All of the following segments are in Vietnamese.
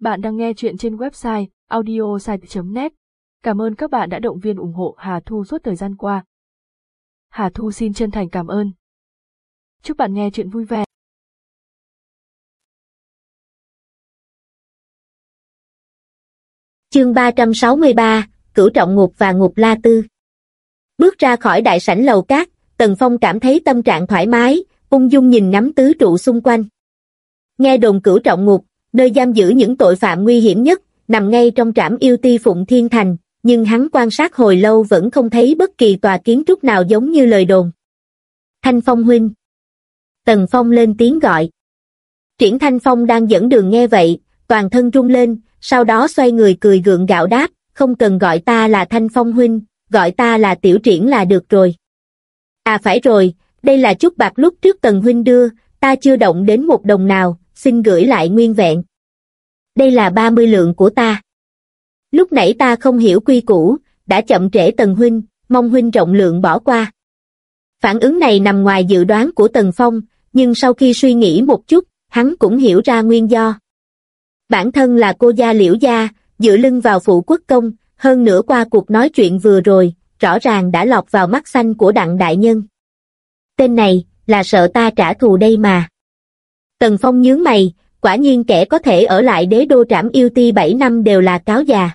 Bạn đang nghe chuyện trên website audiosite.net. Cảm ơn các bạn đã động viên ủng hộ Hà Thu suốt thời gian qua. Hà Thu xin chân thành cảm ơn. Chúc bạn nghe chuyện vui vẻ. Chương 363, Cửu Trọng Ngục và Ngục La Tư. Bước ra khỏi đại sảnh lầu cát, Tần Phong cảm thấy tâm trạng thoải mái, ung dung nhìn ngắm tứ trụ xung quanh. Nghe đồn Cửu Trọng Ngục, nơi giam giữ những tội phạm nguy hiểm nhất, nằm ngay trong trảm yêu ti Phụng Thiên Thành, nhưng hắn quan sát hồi lâu vẫn không thấy bất kỳ tòa kiến trúc nào giống như lời đồn. Thanh Phong huynh. Tần Phong lên tiếng gọi. Triển Thanh Phong đang dẫn đường nghe vậy, toàn thân rung lên, sau đó xoay người cười gượng gạo đáp, không cần gọi ta là Thanh Phong huynh, gọi ta là Tiểu Triển là được rồi. À phải rồi, đây là chút bạc lúc trước Tần huynh đưa, ta chưa động đến một đồng nào, xin gửi lại nguyên vẹn. Đây là 30 lượng của ta. Lúc nãy ta không hiểu quy củ, đã chậm trễ Tần huynh, mong huynh rộng lượng bỏ qua. Phản ứng này nằm ngoài dự đoán của Tần Phong, nhưng sau khi suy nghĩ một chút, hắn cũng hiểu ra nguyên do. Bản thân là cô gia Liễu gia, dựa lưng vào phụ quốc công, hơn nữa qua cuộc nói chuyện vừa rồi, rõ ràng đã lọt vào mắt xanh của Đặng đại nhân. Tên này, là sợ ta trả thù đây mà. Tần Phong nhướng mày, quả nhiên kẻ có thể ở lại đế đô trảm yêu ti 7 năm đều là cáo già.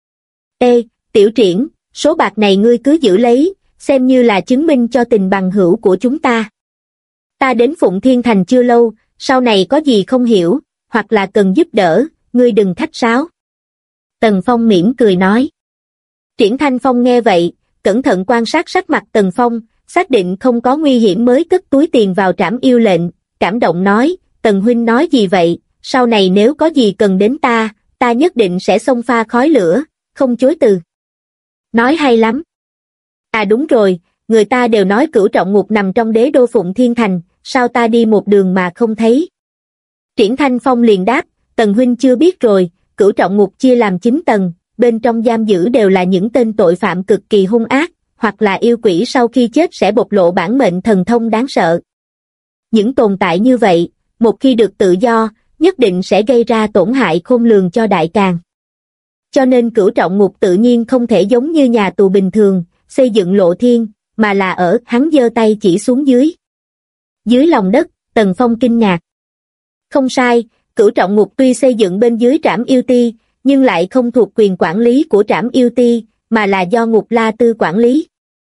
Ê, Tiểu Triển, số bạc này ngươi cứ giữ lấy, xem như là chứng minh cho tình bằng hữu của chúng ta. Ta đến Phụng Thiên Thành chưa lâu, sau này có gì không hiểu, hoặc là cần giúp đỡ, ngươi đừng khách sáo. Tần Phong mỉm cười nói. Triển Thanh Phong nghe vậy, cẩn thận quan sát sắc mặt Tần Phong, xác định không có nguy hiểm mới cất túi tiền vào trảm yêu lệnh, cảm động nói, Tần huynh nói gì vậy, sau này nếu có gì cần đến ta nhất định sẽ xông pha khói lửa, không chối từ. Nói hay lắm. À đúng rồi, người ta đều nói Cửu Trọng Ngục nằm trong đế đô Phụng Thiên Thành, sao ta đi một đường mà không thấy. Triển Thanh Phong liền đáp, Tần huynh chưa biết rồi, Cửu Trọng Ngục chia làm 9 tầng, bên trong giam giữ đều là những tên tội phạm cực kỳ hung ác, hoặc là yêu quỷ sau khi chết sẽ bộc lộ bản mệnh thần thông đáng sợ. Những tồn tại như vậy, một khi được tự do, nhất định sẽ gây ra tổn hại khôn lường cho đại càn. Cho nên Cửu Trọng Ngục tự nhiên không thể giống như nhà tù bình thường, xây dựng lộ thiên, mà là ở, hắn giơ tay chỉ xuống dưới. Dưới lòng đất, Tần Phong kinh ngạc. Không sai, Cửu Trọng Ngục tuy xây dựng bên dưới trảm yêu ti, nhưng lại không thuộc quyền quản lý của trảm yêu ti, mà là do Ngục La Tư quản lý.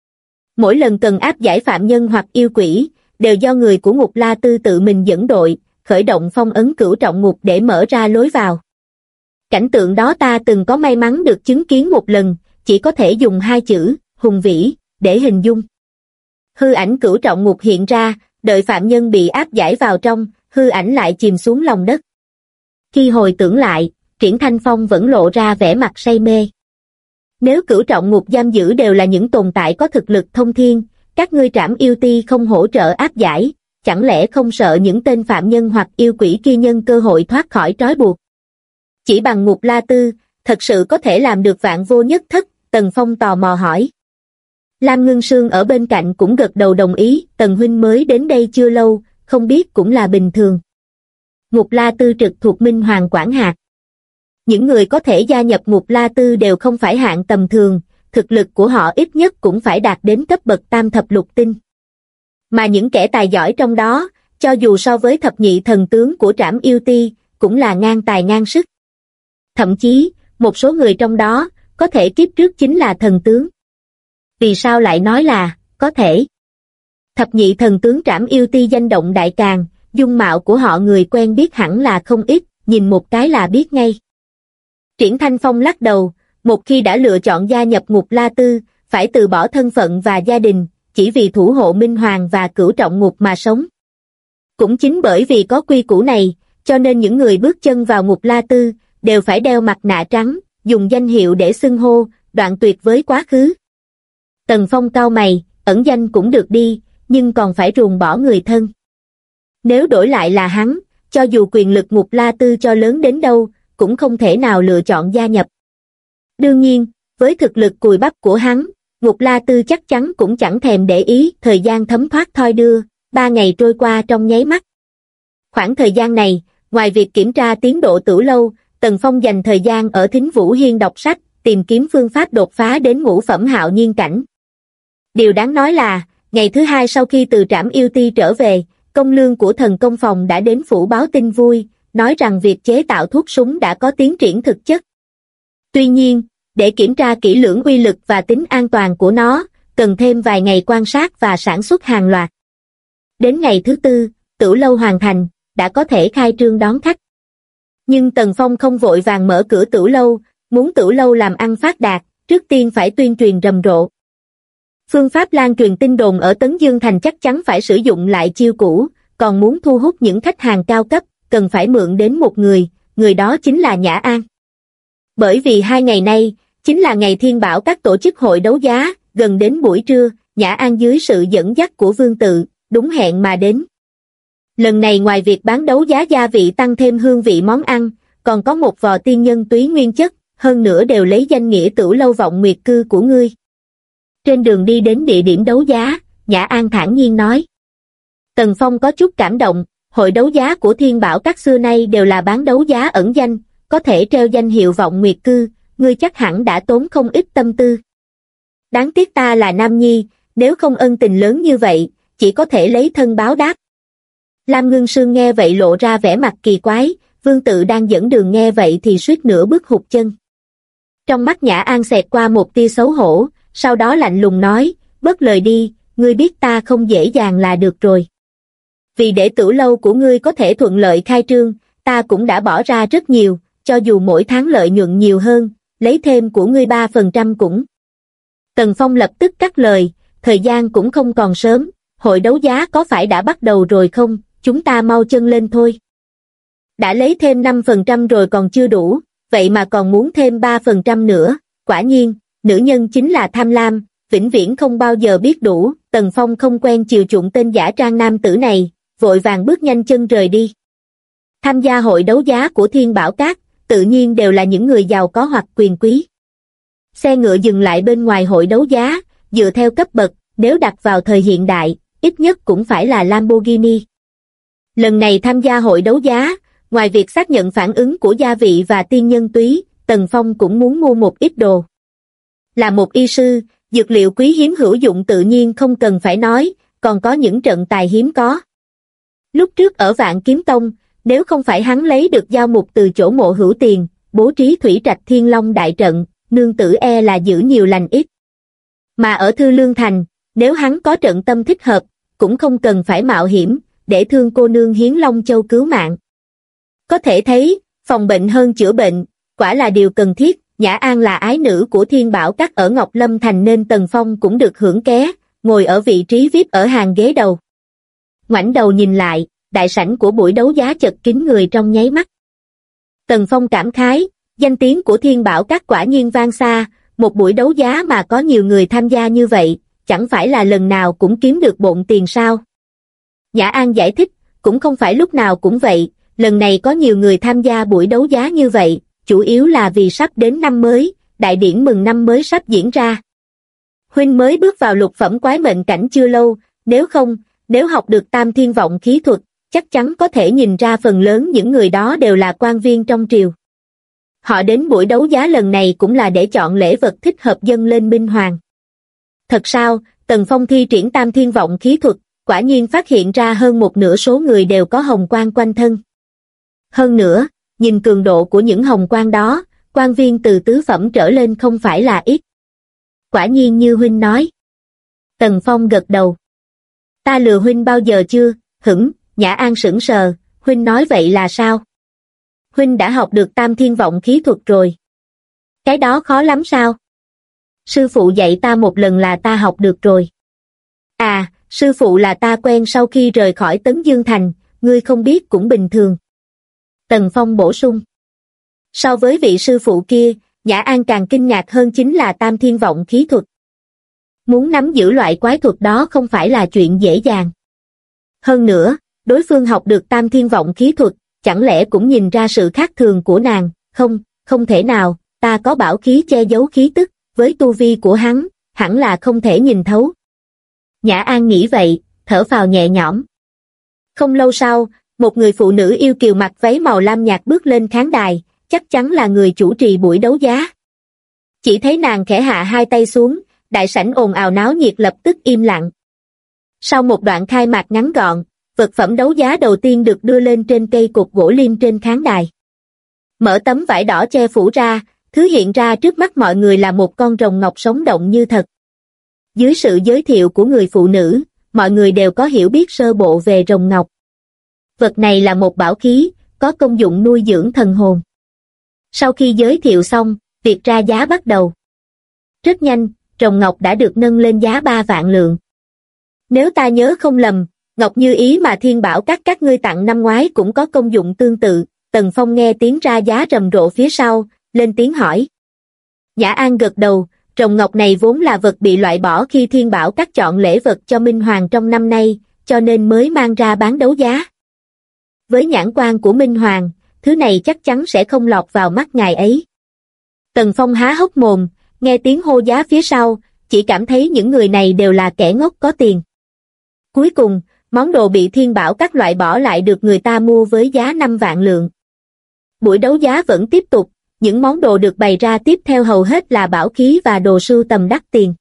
Mỗi lần cần áp giải phạm nhân hoặc yêu quỷ, đều do người của Ngục La Tư tự mình dẫn đội, khởi động phong ấn Cửu Trọng Ngục để mở ra lối vào. Cảnh tượng đó ta từng có may mắn được chứng kiến một lần, chỉ có thể dùng 2 chữ, hùng vĩ, để hình dung. Hư ảnh Cửu Trọng Ngục hiện ra, đợi phạm nhân bị áp giải vào trong, hư ảnh lại chìm xuống lòng đất. Khi hồi tưởng lại, Triển Thanh Phong vẫn lộ ra vẻ mặt say mê. Nếu Cửu Trọng Ngục giam giữ đều là những tồn tại có thực lực thông thiên, các ngươi trảm yêu ti không hỗ trợ áp giải, chẳng lẽ không sợ những tên phạm nhân hoặc yêu quỷ kia nhân cơ hội thoát khỏi trói buộc? Chỉ bằng Ngục La Tư, thật sự có thể làm được vạn vô nhất thất, Tần Phong tò mò hỏi. Lam Ngưng Sương ở bên cạnh cũng gật đầu đồng ý, Tần huynh mới đến đây chưa lâu, không biết cũng là bình thường. Ngục La Tư trực thuộc Minh Hoàng quản hạt. Những người có thể gia nhập Ngục La Tư đều không phải hạng tầm thường, thực lực của họ ít nhất cũng phải đạt đến cấp bậc tam thập lục tinh. Mà những kẻ tài giỏi trong đó, cho dù so với thập nhị thần tướng của trảm yêu ti, cũng là ngang tài ngang sức. Thậm chí, một số người trong đó, có thể kiếp trước chính là thần tướng. Vì sao lại nói là, có thể? Thập nhị thần tướng trảm yêu ti danh động đại càn, dung mạo của họ người quen biết hẳn là không ít, nhìn một cái là biết ngay. Triển Thanh Phong lắc đầu, một khi đã lựa chọn gia nhập Ngục La Tư, phải từ bỏ thân phận và gia đình, chỉ vì thủ hộ Minh Hoàng và Cửu Trọng Ngục mà sống. Cũng chính bởi vì có quy củ này, cho nên những người bước chân vào Ngục La Tư, đều phải đeo mặt nạ trắng, dùng danh hiệu để xưng hô, đoạn tuyệt với quá khứ. Tần Phong cau mày, ẩn danh cũng được đi, nhưng còn phải ruồng bỏ người thân. Nếu đổi lại là hắn, cho dù quyền lực Ngục La Tư cho lớn đến đâu, cũng không thể nào lựa chọn gia nhập. Đương nhiên, với thực lực cùi bắp của hắn, Ngục La Tư chắc chắn cũng chẳng thèm để ý, thời gian thấm thoát thoi đưa, 3 ngày trôi qua trong nháy mắt. Khoảng thời gian này, ngoài việc kiểm tra tiến độ Tửu Lâu, Tần Phong dành thời gian ở Thính Vũ Hiên đọc sách, tìm kiếm phương pháp đột phá đến ngũ phẩm hạo nhiên cảnh. Điều đáng nói là, ngày thứ hai sau khi từ trảm yêu ti trở về, công lương của thần công phòng đã đến phủ báo tin vui, nói rằng việc chế tạo thuốc súng đã có tiến triển thực chất. Tuy nhiên, để kiểm tra kỹ lưỡng uy lực và tính an toàn của nó, cần thêm vài ngày quan sát và sản xuất hàng loạt. Đến ngày thứ tư, Tửu lâu hoàn thành, đã có thể khai trương đón khách. Nhưng Tần Phong không vội vàng mở cửa Tửu lâu, muốn Tửu lâu làm ăn phát đạt, trước tiên phải tuyên truyền rầm rộ. Phương pháp lan truyền tin đồn ở Tấn Dương Thành chắc chắn phải sử dụng lại chiêu cũ, còn muốn thu hút những khách hàng cao cấp, cần phải mượn đến một người đó chính là Nhã An. Bởi vì 2 ngày nay, chính là ngày Thiên Bảo các tổ chức hội đấu giá, gần đến buổi trưa, Nhã An dưới sự dẫn dắt của Vương Tự, đúng hẹn mà đến. Lần này ngoài việc bán đấu giá gia vị tăng thêm hương vị món ăn, còn có một vò tiên nhân túy nguyên chất, hơn nữa đều lấy danh nghĩa Tửu lâu vọng nguyệt cư của ngươi. Trên đường đi đến địa điểm đấu giá, Nhã An thản nhiên nói. Tần Phong có chút cảm động, hội đấu giá của Thiên Bảo các xưa nay đều là bán đấu giá ẩn danh, có thể treo danh hiệu vọng nguyệt cư, ngươi chắc hẳn đã tốn không ít tâm tư. Đáng tiếc ta là nam nhi, nếu không ân tình lớn như vậy, chỉ có thể lấy thân báo đáp. Lam Ngưng Sương nghe vậy lộ ra vẻ mặt kỳ quái, Vương Tự đang dẫn đường nghe vậy thì suýt nữa bước hụt chân. Trong mắt Nhã An xẹt qua một tia xấu hổ, sau đó lạnh lùng nói, bớt lời đi, ngươi biết ta không dễ dàng là được rồi. Vì để Tửu lâu của ngươi có thể thuận lợi khai trương, ta cũng đã bỏ ra rất nhiều, cho dù mỗi tháng lợi nhuận nhiều hơn, lấy thêm của ngươi 3% cũng. Tần Phong lập tức cắt lời, thời gian cũng không còn sớm, hội đấu giá có phải đã bắt đầu rồi không, chúng ta mau chân lên thôi. Đã lấy thêm 5% rồi còn chưa đủ, vậy mà còn muốn thêm 3% nữa, quả nhiên, nữ nhân chính là tham lam, vĩnh viễn không bao giờ biết đủ. Tần Phong không quen chiều chuộng tên giả trang nam tử này, vội vàng bước nhanh chân rời đi. Tham gia hội đấu giá của Thiên Bảo Các, tự nhiên đều là những người giàu có hoặc quyền quý. Xe ngựa dừng lại bên ngoài hội đấu giá, dựa theo cấp bậc, nếu đặt vào thời hiện đại, ít nhất cũng phải là Lamborghini. Lần này tham gia hội đấu giá, ngoài việc xác nhận phản ứng của gia vị và tiên nhân túy, Tần Phong cũng muốn mua một ít đồ. Là một y sư, dược liệu quý hiếm hữu dụng tự nhiên không cần phải nói, còn có những trận tài hiếm có. Lúc trước ở Vạn Kiếm Tông, nếu không phải hắn lấy được giao mục từ chỗ Mộ Hữu Tiền, bố trí thủy trạch Thiên Long đại trận, nương tử e là giữ nhiều lành ít. Mà ở Thư Lương Thành, nếu hắn có trận tâm thích hợp, cũng không cần phải mạo hiểm, để Thương cô nương hiến Long Châu cứu mạng. Có thể thấy, phòng bệnh hơn chữa bệnh, quả là điều cần thiết. Nhã An là ái nữ của Thiên Bảo Các ở Ngọc Lâm Thành nên Tần Phong cũng được hưởng ké, ngồi ở vị trí VIP ở hàng ghế đầu. Ngoảnh đầu nhìn lại, đại sảnh của buổi đấu giá chật kín người trong nháy mắt. Tần Phong cảm khái, danh tiếng của Thiên Bảo Các quả nhiên vang xa, một buổi đấu giá mà có nhiều người tham gia như vậy, chẳng phải là lần nào cũng kiếm được bộn tiền sao? Nhã An giải thích, cũng không phải lúc nào cũng vậy, lần này có nhiều người tham gia buổi đấu giá như vậy, chủ yếu là vì sắp đến năm mới, đại điển mừng năm mới sắp diễn ra. Huynh mới bước vào lục phẩm quái mệnh cảnh chưa lâu, nếu học được tam thiên vọng khí thuật, chắc chắn có thể nhìn ra phần lớn những người đó đều là quan viên trong triều. Họ đến buổi đấu giá lần này cũng là để chọn lễ vật thích hợp dâng lên Minh Hoàng. Thật sao, Tần Phong thi triển tam thiên vọng khí thuật, quả nhiên phát hiện ra hơn một nửa số người đều có hồng quang quanh thân. Hơn nữa, nhìn cường độ của những hồng quang đó, quan viên từ tứ phẩm trở lên không phải là ít. Quả nhiên như huynh nói. Tần Phong gật đầu. Ta lừa huynh bao giờ chưa? Nhã An sững sờ, huynh nói vậy là sao? Huynh đã học được tam thiên vọng khí thuật rồi. Cái đó khó lắm sao? Sư phụ dạy ta một lần là ta học được rồi. À, sư phụ là ta quen sau khi rời khỏi Tấn Dương Thành, ngươi không biết cũng bình thường. Tần Phong bổ sung. So với vị sư phụ kia, Nhã An càng kinh ngạc hơn chính là tam thiên vọng khí thuật. Muốn nắm giữ loại quái thuật đó không phải là chuyện dễ dàng. Hơn nữa, đối phương học được tam thiên vọng khí thuật, chẳng lẽ cũng nhìn ra sự khác thường của nàng? Không thể nào, ta có bảo khí che giấu khí tức, với tu vi của hắn, hẳn là không thể nhìn thấu. Nhã An nghĩ vậy, thở phào nhẹ nhõm. Không lâu sau, một người phụ nữ yêu kiều mặc váy màu lam nhạt bước lên khán đài, chắc chắn là người chủ trì buổi đấu giá. Chỉ thấy nàng khẽ hạ hai tay xuống, đại sảnh ồn ào náo nhiệt lập tức im lặng. Sau một đoạn khai mạc ngắn gọn, vật phẩm đấu giá đầu tiên được đưa lên trên cây cột gỗ lim trên khán đài. Mở tấm vải đỏ che phủ ra, thứ hiện ra trước mắt mọi người là một con rồng ngọc sống động như thật. Dưới sự giới thiệu của người phụ nữ, mọi người đều có hiểu biết sơ bộ về rồng ngọc. Vật này là một bảo khí, có công dụng nuôi dưỡng thần hồn. Sau khi giới thiệu xong, việc ra giá bắt đầu. Rất nhanh, rồng ngọc đã được nâng lên giá 3 vạn lượng. Nếu ta nhớ không lầm, ngọc như ý mà Thiên Bảo các ngươi tặng năm ngoái cũng có công dụng tương tự. Tần Phong nghe tiếng ra giá rầm rộ phía sau, lên tiếng hỏi. Nhã An gật đầu, rồng ngọc này vốn là vật bị loại bỏ khi Thiên Bảo các chọn lễ vật cho Minh Hoàng trong năm nay, cho nên mới mang ra bán đấu giá. Với nhãn quan của Minh Hoàng, thứ này chắc chắn sẽ không lọt vào mắt ngài ấy. Tần Phong há hốc mồm, nghe tiếng hô giá phía sau, chỉ cảm thấy những người này đều là kẻ ngốc có tiền. Cuối cùng, món đồ bị Thiên Bảo các loại bỏ lại được người ta mua với giá 5 vạn lượng. Buổi đấu giá vẫn tiếp tục, những món đồ được bày ra tiếp theo hầu hết là bảo khí và đồ sưu tầm đắt tiền.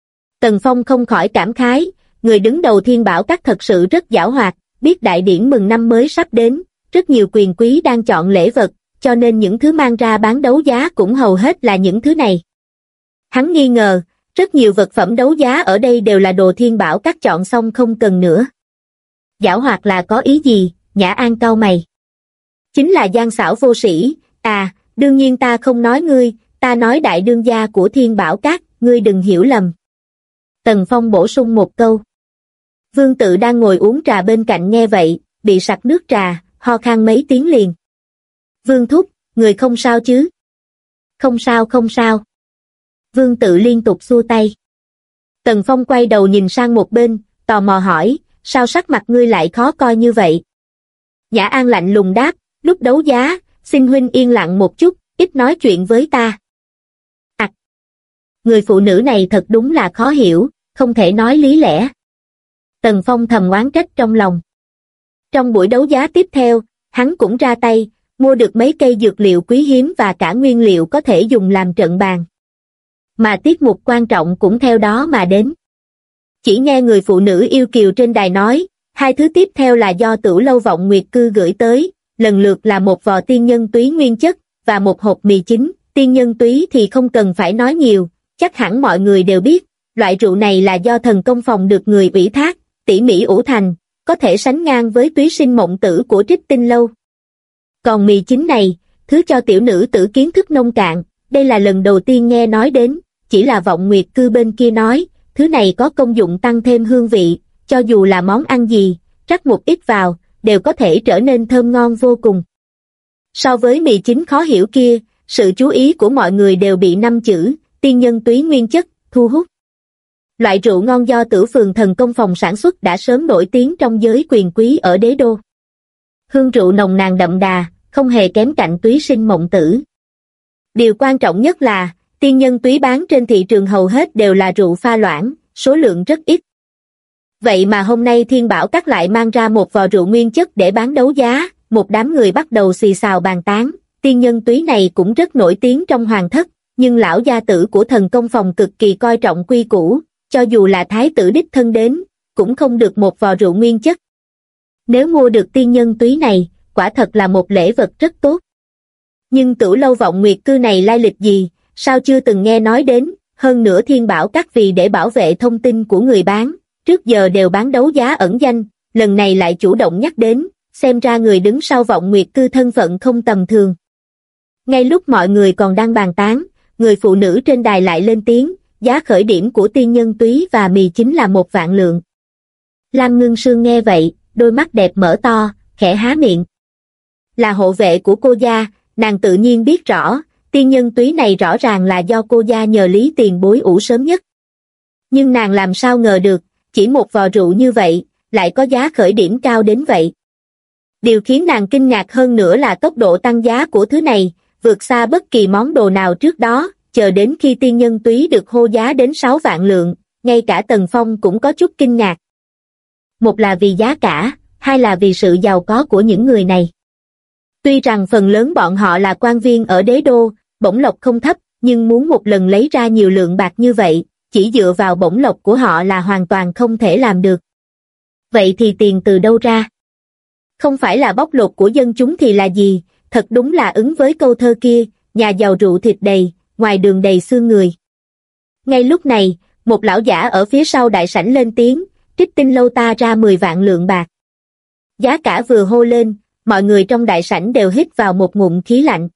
Tần Phong không khỏi cảm khái, người đứng đầu Thiên Bảo các thật sự rất giảo hoạt, biết đại điển mừng năm mới sắp đến, rất nhiều quyền quý đang chọn lễ vật, cho nên những thứ mang ra bán đấu giá cũng hầu hết là những thứ này. Hắn nghi ngờ, rất nhiều vật phẩm đấu giá ở đây đều là đồ Thiên Bảo các chọn xong không cần nữa. Giảo hoạt là có ý gì? Nhã An cau mày. Chính là gian xảo vô sĩ, đương nhiên ta không nói ngươi, ta nói đại đương gia của Thiên Bảo các, ngươi đừng hiểu lầm. Tần Phong bổ sung một câu. Vương Tự đang ngồi uống trà bên cạnh nghe vậy, bị sặc nước trà, ho khan mấy tiếng liền. Vương thúc, người không sao chứ? Không sao không sao. Vương Tự liên tục xua tay. Tần Phong quay đầu nhìn sang một bên, tò mò hỏi, sao sắc mặt ngươi lại khó coi như vậy? Nhã An lạnh lùng đáp, lúc đấu giá, xin huynh yên lặng một chút, ít nói chuyện với ta. Người phụ nữ này thật đúng là khó hiểu, không thể nói lý lẽ. Tần Phong thầm oán trách trong lòng. Trong buổi đấu giá tiếp theo, hắn cũng ra tay, mua được mấy cây dược liệu quý hiếm và cả nguyên liệu có thể dùng làm trận bàn. Mà tiết mục quan trọng cũng theo đó mà đến. Chỉ nghe người phụ nữ yêu kiều trên đài nói, hai thứ tiếp theo là do Tửu Lâu Vọng Nguyệt Cư gửi tới, lần lượt là một vò tiên nhân túy nguyên chất, và một hộp mì chính. Tiên nhân túy thì không cần phải nói nhiều, chắc hẳn mọi người đều biết, loại rượu này là do thần công phòng được người ủy thác, tỉ mỉ ủ thành, có thể sánh ngang với túy sinh mộng tử của Trích Tinh Lâu. Còn mì chính này, thứ cho tiểu nữ tử kiến thức nông cạn, đây là lần đầu tiên nghe nói đến, chỉ là Vọng Nguyệt Cư bên kia nói, thứ này có công dụng tăng thêm hương vị, cho dù là món ăn gì, rắc một ít vào, đều có thể trở nên thơm ngon vô cùng. So với mì chính khó hiểu kia, sự chú ý của mọi người đều bị 5 chữ, tiên nhân túy nguyên chất, thu hút. Loại rượu ngon do Tử Phường Thần Công Phòng sản xuất đã sớm nổi tiếng trong giới quyền quý ở đế đô. Hương rượu nồng nàn đậm đà, không hề kém cạnh túy sinh mộng tử. Điều quan trọng nhất là, tiên nhân túy bán trên thị trường hầu hết đều là rượu pha loãng, số lượng rất ít. Vậy mà hôm nay Thiên Bảo các lại mang ra một vò rượu nguyên chất để bán đấu giá, một đám người bắt đầu xì xào bàn tán. Tiên nhân túy này cũng rất nổi tiếng trong hoàng thất, nhưng lão gia tử của Thần Công Phòng cực kỳ coi trọng quy củ, cho dù là thái tử đích thân đến, cũng không được một vò rượu nguyên chất. Nếu mua được tiên nhân túy này, quả thật là một lễ vật rất tốt. Nhưng Tửu Lâu Vọng Nguyệt Cư này lai lịch gì, sao chưa từng nghe nói đến, hơn nữa Thiên Bảo các vì để bảo vệ thông tin của người bán, trước giờ đều bán đấu giá ẩn danh, lần này lại chủ động nhắc đến, xem ra người đứng sau Vọng Nguyệt Cư thân phận không tầm thường. Ngay lúc mọi người còn đang bàn tán, người phụ nữ trên đài lại lên tiếng, giá khởi điểm của tiên nhân túy và mì chính là 1 vạn lượng. Lam Ngưng Sương nghe vậy, đôi mắt đẹp mở to, khẽ há miệng. Là hộ vệ của cô gia, nàng tự nhiên biết rõ, tiên nhân túy này rõ ràng là do cô gia nhờ Lý tiền bối ủ sớm nhất. Nhưng nàng làm sao ngờ được, chỉ một vò rượu như vậy, lại có giá khởi điểm cao đến vậy. Điều khiến nàng kinh ngạc hơn nữa là tốc độ tăng giá của thứ này, vượt xa bất kỳ món đồ nào trước đó, chờ đến khi tiên nhân túy được hô giá đến 6 vạn lượng, ngay cả Tần Phong cũng có chút kinh ngạc. Một là vì giá cả, hai là vì sự giàu có của những người này. Tuy rằng phần lớn bọn họ là quan viên ở đế đô, bổng lộc không thấp, nhưng muốn một lần lấy ra nhiều lượng bạc như vậy, chỉ dựa vào bổng lộc của họ là hoàn toàn không thể làm được. Vậy thì tiền từ đâu ra? Không phải là bóc lột của dân chúng thì là gì? Thật đúng là ứng với câu thơ kia, nhà giàu rượu thịt đầy, ngoài đường đầy xương người. Ngay lúc này, một lão giả ở phía sau đại sảnh lên tiếng, Trích Tinh Lâu ta ra 10 vạn lượng bạc. Giá cả vừa hô lên, mọi người trong đại sảnh đều hít vào một ngụm khí lạnh.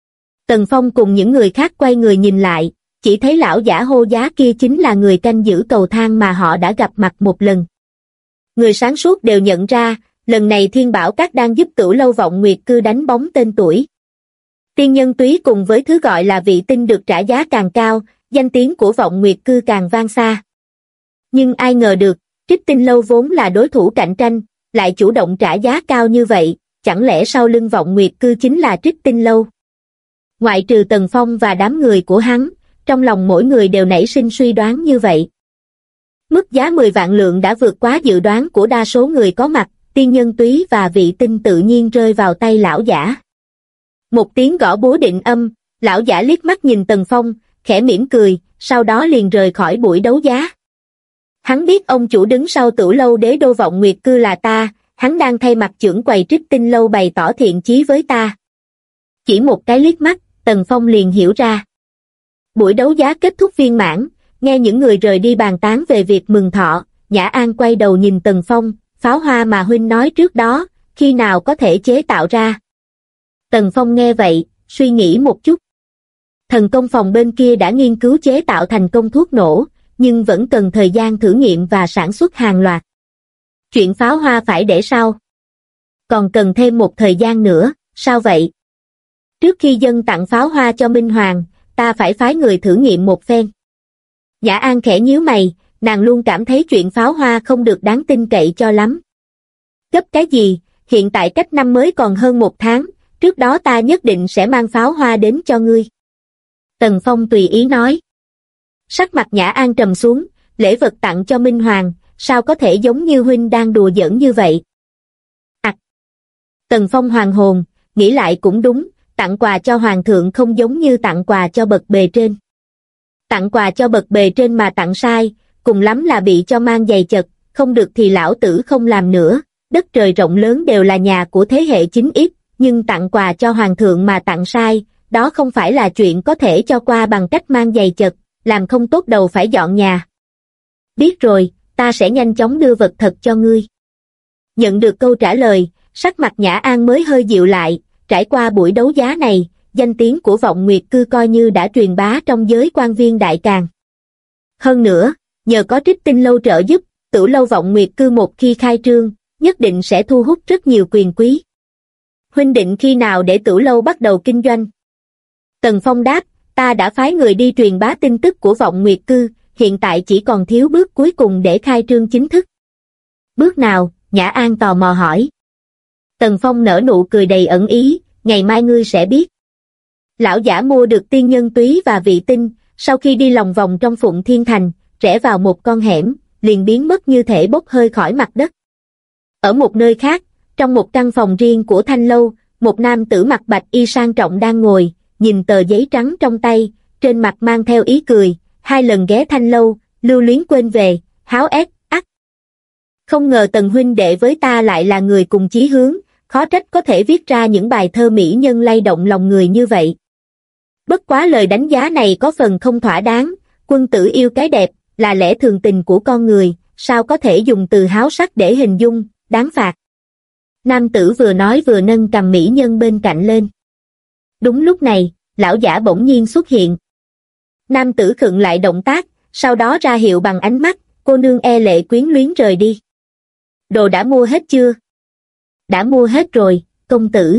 Tần Phong cùng những người khác quay người nhìn lại, chỉ thấy lão giả hô giá kia chính là người canh giữ cầu thang mà họ đã gặp mặt một lần. Người sáng suốt đều nhận ra, lần này Thiên Bảo Các đang giúp Tửu Lâu Vọng Nguyệt Cư đánh bóng tên tuổi. Tiên Nhân Túy cùng với thứ gọi là Vị Tinh được trả giá càng cao, danh tiếng của Vọng Nguyệt Cư càng vang xa. Nhưng ai ngờ được, Trích Tinh Lâu vốn là đối thủ cạnh tranh, lại chủ động trả giá cao như vậy, chẳng lẽ sau lưng Vọng Nguyệt Cư chính là Trích Tinh Lâu? Ngoại trừ Tần Phong và đám người của hắn, trong lòng mỗi người đều nảy sinh suy đoán như vậy. Mức giá 10 vạn lượng đã vượt quá dự đoán của đa số người có mặt, Tiên Nhân Túy và Vị Tinh tự nhiên rơi vào tay lão giả. Một tiếng gõ búa định âm, lão giả liếc mắt nhìn Tần Phong, khẽ mỉm cười, sau đó liền rời khỏi buổi đấu giá. Hắn biết ông chủ đứng sau Tửu Lâu Đế Đô Vọng Nguyệt Cư là ta, hắn đang thay mặt trưởng quầy Trích Tinh Lâu bày tỏ thiện chí với ta. Chỉ một cái liếc mắt, Tần Phong liền hiểu ra. Buổi đấu giá kết thúc viên mãn, nghe những người rời đi bàn tán về việc mừng thọ, Nhã An quay đầu nhìn Tần Phong, pháo hoa mà huynh nói trước đó, khi nào có thể chế tạo ra. Tần Phong nghe vậy, suy nghĩ một chút. Thần công phòng bên kia đã nghiên cứu chế tạo thành công thuốc nổ, nhưng vẫn cần thời gian thử nghiệm và sản xuất hàng loạt. Chuyện pháo hoa phải để sau. Còn cần thêm một thời gian nữa, sao vậy? Trước khi dâng tặng pháo hoa cho Minh Hoàng, ta phải phái người thử nghiệm một phen. Nhã An khẽ nhíu mày, nàng luôn cảm thấy chuyện pháo hoa không được đáng tin cậy cho lắm. Gấp cái gì, hiện tại cách năm mới còn hơn 1 tháng, trước đó ta nhất định sẽ mang pháo hoa đến cho ngươi. Tần Phong tùy ý nói. Sắc mặt Nhã An trầm xuống, lễ vật tặng cho Minh Hoàng, sao có thể giống như huynh đang đùa giỡn như vậy? Tần Phong hoàng hồn, nghĩ lại cũng đúng, tặng quà cho Hoàng thượng không giống như tặng quà cho bậc bề trên. Tặng quà cho bậc bề trên mà tặng sai, cùng lắm là bị cho mang giày chật, không được thì lão tử không làm nữa, đất trời rộng lớn đều là nhà của thế hệ 9X, nhưng tặng quà cho Hoàng thượng mà tặng sai, đó không phải là chuyện có thể cho qua bằng cách mang giày chật, làm không tốt đầu phải dọn nhà. Biết rồi, ta sẽ nhanh chóng đưa vật thật cho ngươi. Nhận được câu trả lời, sắc mặt Nhã An mới hơi dịu lại, trải qua buổi đấu giá này, danh tiếng của Vọng Nguyệt Cư coi như đã truyền bá trong giới quan viên đại càn. Hơn nữa, nhờ có Trích Tinh Lâu trợ giúp, Tửu Lâu Vọng Nguyệt Cư một khi khai trương, nhất định sẽ thu hút rất nhiều quyền quý. Huynh định khi nào để Tửu Lâu bắt đầu kinh doanh? Tần Phong đáp, ta đã phái người đi truyền bá tin tức của Vọng Nguyệt Cư, hiện tại chỉ còn thiếu bước cuối cùng để khai trương chính thức. Bước nào? Nhã An tò mò hỏi. Tần Phong nở nụ cười đầy ẩn ý, ngày mai ngươi sẽ biết. Lão giả mua được Tiên Nhân Túy và Vị Tinh, sau khi đi lòng vòng trong Phụng Thiên Thành, rẽ vào một con hẻm, liền biến mất như thể bốc hơi khỏi mặt đất. Ở một nơi khác, trong một căn phòng riêng của Thanh Lâu, một nam tử mặc bạch y sang trọng đang ngồi, nhìn tờ giấy trắng trong tay, trên mặt mang theo ý cười, 2 lần ghé Thanh Lâu, lưu luyến quên về, háo ét, ắt. Không ngờ Tần huynh đệ với ta lại là người cùng chí hướng, khó trách có thể viết ra những bài thơ mỹ nhân lay động lòng người như vậy. Bất quá lời đánh giá này có phần không thỏa đáng, quân tử yêu cái đẹp, là lẽ thường tình của con người, sao có thể dùng từ háo sắc để hình dung, đáng phạt. Nam tử vừa nói vừa nâng cầm mỹ nhân bên cạnh lên. Đúng lúc này, lão giả bỗng nhiên xuất hiện. Nam tử khựng lại động tác, sau đó ra hiệu bằng ánh mắt, cô nương e lệ quyến luyến rời đi. Đồ đã mua hết chưa? Đã mua hết rồi, công tử.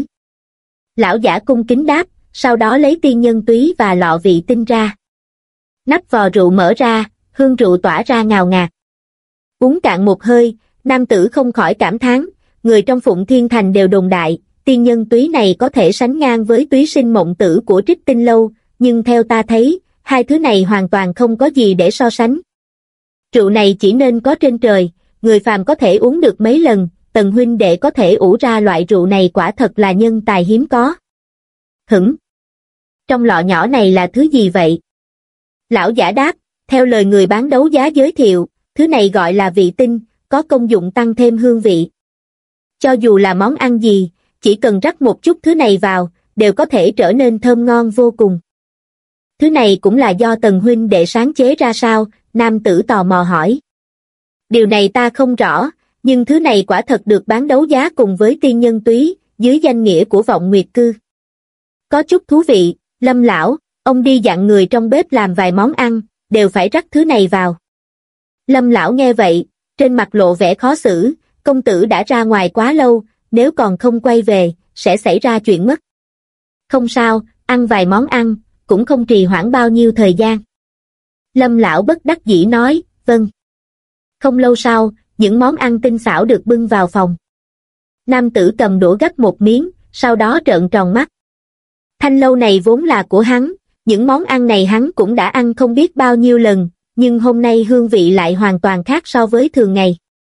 Lão giả cung kính đáp, sau đó lấy Tiên Nhân Túy và lọ Vị Tinh ra. Nắp vò rượu mở ra, hương rượu tỏa ra ngào ngạt. Uống cạn một hơi, nam tử không khỏi cảm thán, người trong Phụng Thiên Thành đều đồn đại, Tiên Nhân Túy này có thể sánh ngang với Túy Sinh Mộng Tử của Trích Tinh Lâu, nhưng theo ta thấy, hai thứ này hoàn toàn không có gì để so sánh. Rượu này chỉ nên có trên trời, người phàm có thể uống được mấy lần, Tần huynh đệ có thể ủ ra loại rượu này quả thật là nhân tài hiếm có. Hửng! Trong lọ nhỏ này là thứ gì vậy? Lão giả đáp, theo lời người bán đấu giá giới thiệu, thứ này gọi là vị tinh, có công dụng tăng thêm hương vị. Cho dù là món ăn gì, chỉ cần rắc một chút thứ này vào, đều có thể trở nên thơm ngon vô cùng. Thứ này cũng là do Tần huynh đệ sáng chế ra sao? Nam tử tò mò hỏi. Điều này ta không rõ, nhưng thứ này quả thật được bán đấu giá cùng với tiên nhân túy, dưới danh nghĩa của Vọng Nguyệt Cư. Có chút thú vị, Lâm lão, ông đi dặn người trong bếp làm vài món ăn, đều phải rắc thứ này vào. Lâm lão nghe vậy, trên mặt lộ vẻ khó xử, công tử đã ra ngoài quá lâu, nếu còn không quay về, sẽ xảy ra chuyện mất. Không sao, ăn vài món ăn, cũng không trì hoãn bao nhiêu thời gian. Lâm lão bất đắc dĩ nói, vâng. Không lâu sau, những món ăn tinh xảo được bưng vào phòng. Nam tử cầm đũa gắp một miếng, sau đó trợn tròn mắt. Thanh lâu này vốn là của hắn, những món ăn này hắn cũng đã ăn không biết bao nhiêu lần, nhưng hôm nay hương vị lại hoàn toàn khác so với thường ngày.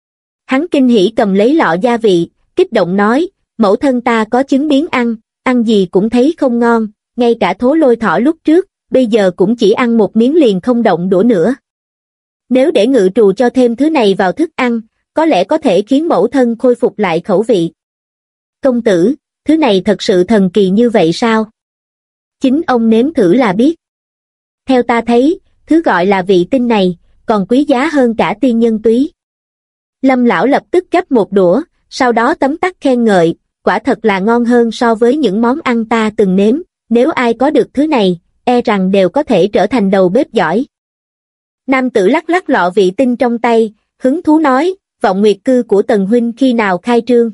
Hắn kinh hỉ cầm lấy lọ gia vị, kích động nói, mẫu thân ta có chứng biến ăn gì cũng thấy không ngon, ngay cả Thố Lôi Thỏ lúc trước, bây giờ cũng chỉ ăn một miếng liền không động đũa nữa. Nếu để ngự trù cho thêm thứ này vào thức ăn, có lẽ có thể khiến mẫu thân khôi phục lại khẩu vị. Công tử, thứ này thật sự thần kỳ như vậy sao? Chính ông nếm thử là biết. Theo ta thấy, thứ gọi là vị tinh này, còn quý giá hơn cả tiên nhân túy. Lâm lão lập tức gắp một đũa, sau đó tấm tắc khen ngợi, quả thật là ngon hơn so với những món ăn ta từng nếm, nếu ai có được thứ này, e rằng đều có thể trở thành đầu bếp giỏi. Nam tử lắc lắc lọ vị tinh trong tay, hứng thú nói, Vọng Nguyệt Cư của Tần huynh khi nào khai trương?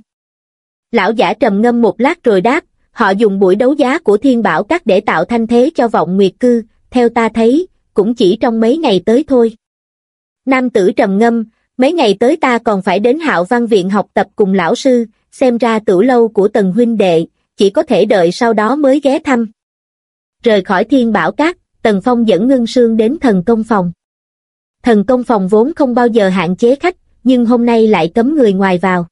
Lão giả trầm ngâm một lát rồi đáp, họ dùng buổi đấu giá của Thiên Bảo Các để tạo thanh thế cho Vọng Nguyệt Cư, theo ta thấy, cũng chỉ trong mấy ngày tới thôi. Nam tử trầm ngâm, mấy ngày tới ta còn phải đến Hạo Văn Viện học tập cùng lão sư, xem ra tửu lâu của Tần huynh đệ, chỉ có thể đợi sau đó mới ghé thăm. Rời khỏi Thiên Bảo Các, Tần Phong dẫn Ngân Sương đến Thần Công Phòng. Thần Công Phòng vốn không bao giờ hạn chế khách, nhưng hôm nay lại cấm người ngoài vào.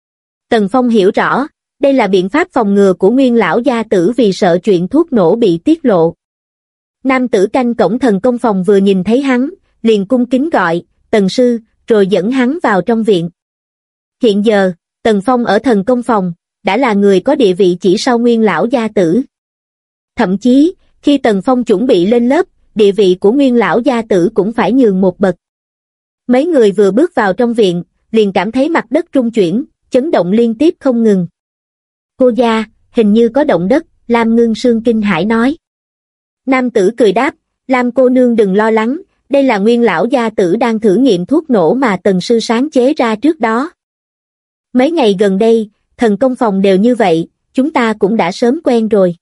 Tần Phong hiểu rõ, đây là biện pháp phòng ngừa của Nguyên lão gia tử vì sợ chuyện thuốc nổ bị tiết lộ. Nam tử canh cổng Thần Công Phòng vừa nhìn thấy hắn, liền cung kính gọi, Tần sư, rồi dẫn hắn vào trong viện. Hiện giờ, Tần Phong ở Thần Công Phòng, đã là người có địa vị chỉ sau Nguyên lão gia tử. Thậm chí, khi Tần Phong chuẩn bị lên lớp, địa vị của Nguyên lão gia tử cũng phải nhường một bậc. Mấy người vừa bước vào trong viện, liền cảm thấy mặt đất rung chuyển, chấn động liên tiếp không ngừng. Cô gia, hình như có động đất, Lam Ngưng Sương kinh hãi nói. Nam tử cười đáp, Lam cô nương đừng lo lắng, đây là Nguyên lão gia tử đang thử nghiệm thuốc nổ mà Tần sư sáng chế ra trước đó. Mấy ngày gần đây, Thần Công Phòng đều như vậy, chúng ta cũng đã sớm quen rồi.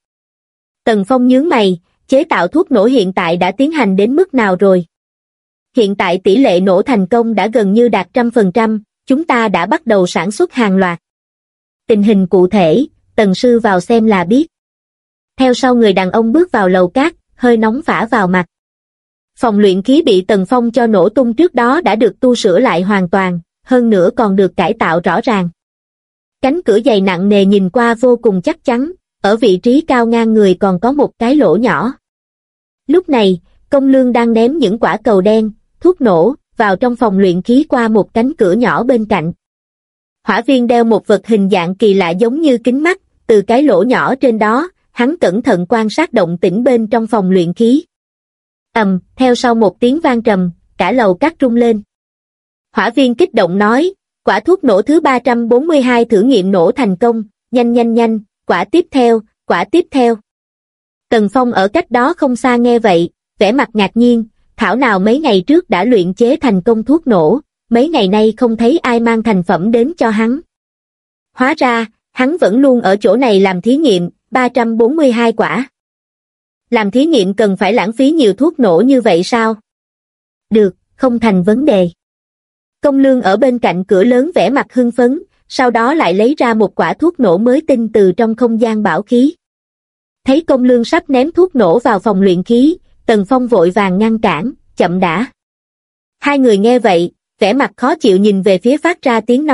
Tần Phong nhướng mày, chế tạo thuốc nổ hiện tại đã tiến hành đến mức nào rồi? Hiện tại tỷ lệ nổ thành công đã gần như đạt 100%, chúng ta đã bắt đầu sản xuất hàng loạt. Tình hình cụ thể, Tần sư vào xem là biết. Theo sau người đàn ông bước vào lầu cát, hơi nóng phả vào mặt. Phòng luyện khí bị Tần Phong cho nổ tung trước đó đã được tu sửa lại hoàn toàn, hơn nữa còn được cải tạo rõ ràng. Cánh cửa dày nặng nề nhìn qua vô cùng chắc chắn, ở vị trí cao ngang người còn có một cái lỗ nhỏ. Lúc này, Công Lương đang ném những quả cầu đen, thuốc nổ, vào trong phòng luyện khí qua một cánh cửa nhỏ bên cạnh. Hỏa Viên đeo một vật hình dạng kỳ lạ giống như kính mắt, từ cái lỗ nhỏ trên đó, hắn cẩn thận quan sát động tĩnh bên trong phòng luyện khí. Theo sau một tiếng vang trầm, cả lầu cát rung lên. Hỏa Viên kích động nói, quả thuốc nổ thứ 342 thử nghiệm nổ thành công, nhanh, quả tiếp theo. Tần Phong ở cách đó không xa nghe vậy, vẻ mặt ngạc nhiên, thảo nào mấy ngày trước đã luyện chế thành công thuốc nổ, mấy ngày nay không thấy ai mang thành phẩm đến cho hắn. Hóa ra, hắn vẫn luôn ở chỗ này làm thí nghiệm, 342 quả. Làm thí nghiệm cần phải lãng phí nhiều thuốc nổ như vậy sao? Được, không thành vấn đề. Công Lương ở bên cạnh cửa lớn vẻ mặt hưng phấn, sau đó lại lấy ra một quả thuốc nổ mới tinh từ trong không gian bảo khí. Thấy Công Lương sắp ném thuốc nổ vào phòng luyện khí, Tần Phong vội vàng ngăn cản, chậm đã. Hai người nghe vậy, vẻ mặt khó chịu nhìn về phía phát ra tiếng nói,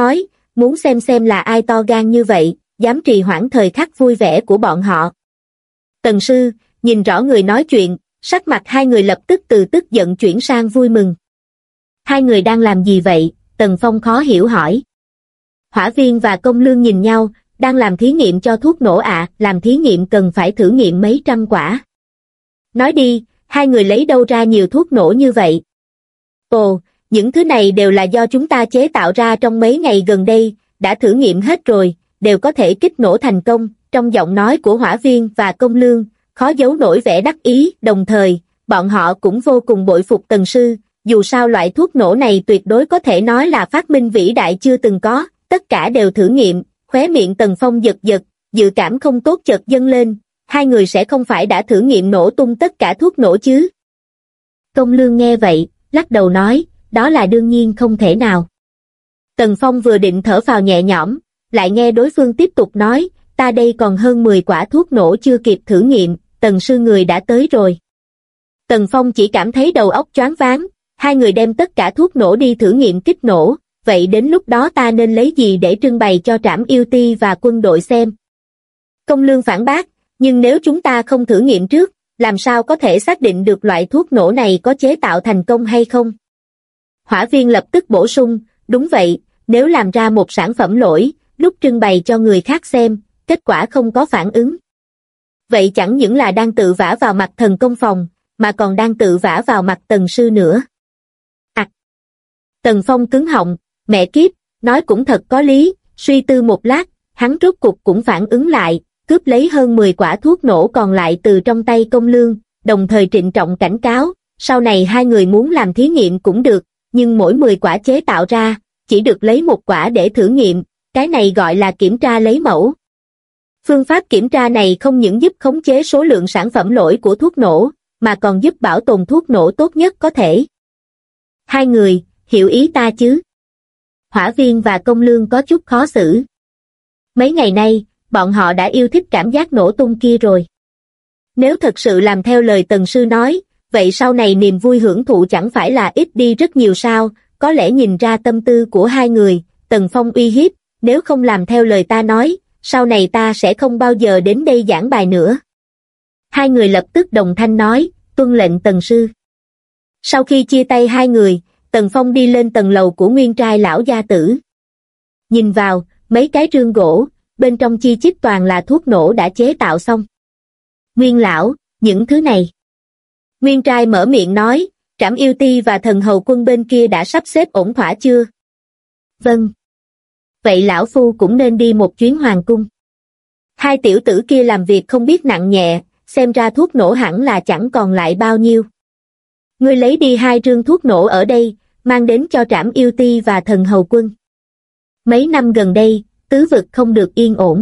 muốn xem là ai to gan như vậy, dám trì hoãn thời khắc vui vẻ của bọn họ. Tần sư, nhìn rõ người nói chuyện, sắc mặt hai người lập tức từ tức giận chuyển sang vui mừng. Hai người đang làm gì vậy? Tần Phong khó hiểu hỏi. Hỏa Viên và Công Lương nhìn nhau, đang làm thí nghiệm cho thuốc nổ ạ, làm thí nghiệm cần phải thử nghiệm mấy trăm quả. Nói đi, hai người lấy đâu ra nhiều thuốc nổ như vậy? Ồ, những thứ này đều là do chúng ta chế tạo ra trong mấy ngày gần đây, đã thử nghiệm hết rồi, đều có thể kích nổ thành công. Trong giọng nói của Hỏa Viên và Công Lương, khó giấu nổi vẻ đắc ý, đồng thời, bọn họ cũng vô cùng bội phục Tần sư, dù sao loại thuốc nổ này tuyệt đối có thể nói là phát minh vĩ đại chưa từng có, tất cả đều thử nghiệm. Khóe miệng Tần Phong giật giật, dự cảm không tốt chợt dâng lên, hai người sẽ không phải đã thử nghiệm nổ tung tất cả thuốc nổ chứ? Công Lương nghe vậy, lắc đầu nói, đó là đương nhiên không thể nào. Tần Phong vừa định thở phào nhẹ nhõm, lại nghe đối phương tiếp tục nói, ta đây còn hơn 10 quả thuốc nổ chưa kịp thử nghiệm, Tần sư người đã tới rồi. Tần Phong chỉ cảm thấy đầu óc choáng váng, hai người đem tất cả thuốc nổ đi thử nghiệm kích nổ, vậy đến lúc đó ta nên lấy gì để trưng bày cho Trảm Yêu Ti và quân đội xem? Công Lương phản bác, nhưng nếu chúng ta không thử nghiệm trước, làm sao có thể xác định được loại thuốc nổ này có chế tạo thành công hay không? Hỏa Viên lập tức bổ sung, đúng vậy, nếu làm ra một sản phẩm lỗi, lúc trưng bày cho người khác xem, kết quả không có phản ứng. Vậy chẳng những là đang tự vả vào mặt thần công phòng, mà còn đang tự vả vào mặt Tần sư nữa. Tần Phong cứng họng, mẹ kiếp, nói cũng thật có lý, suy tư một lát, hắn rốt cục cũng phản ứng lại, cướp lấy hơn 10 quả thuốc nổ còn lại từ trong tay Công Lương, đồng thời trịnh trọng cảnh cáo, sau này hai người muốn làm thí nghiệm cũng được, nhưng mỗi 10 quả chế tạo ra, chỉ được lấy một quả để thử nghiệm, cái này gọi là kiểm tra lấy mẫu. Phương pháp kiểm tra này không những giúp khống chế số lượng sản phẩm lỗi của thuốc nổ, mà còn giúp bảo tồn thuốc nổ tốt nhất có thể. Hai người, hiểu ý ta chứ? Hỏa Viên và Công Lương có chút khó xử. Mấy ngày nay, bọn họ đã yêu thích cảm giác nổ tung kia rồi. Nếu thật sự làm theo lời Tần sư nói, vậy sau này niềm vui hưởng thụ chẳng phải là ít đi rất nhiều sao? Có lẽ nhìn ra tâm tư của hai người, Tần Phong uy hiếp, nếu không làm theo lời ta nói, sau này ta sẽ không bao giờ đến đây giảng bài nữa. Hai người lập tức đồng thanh nói, tuân lệnh Tần sư. Sau khi chia tay hai người, Tần Phong đi lên tầng lầu của nguyên trai lão gia tử. Nhìn vào, mấy cái rương gỗ, bên trong chi chít toàn là thuốc nổ đã chế tạo xong. Nguyên lão, những thứ này. Nguyên trai mở miệng nói, Trảm Yêu Ti và thần hầu quân bên kia đã sắp xếp ổn thỏa chưa? Vâng. Vậy lão phu cũng nên đi một chuyến hoàng cung. Hai tiểu tử kia làm việc không biết nặng nhẹ, xem ra thuốc nổ hẳn là chẳng còn lại bao nhiêu. Ngươi lấy đi 2 rương thuốc nổ ở đây, mang đến cho Trảm Yêu Ti và thần hầu quân. Mấy năm gần đây, tứ vực không được yên ổn.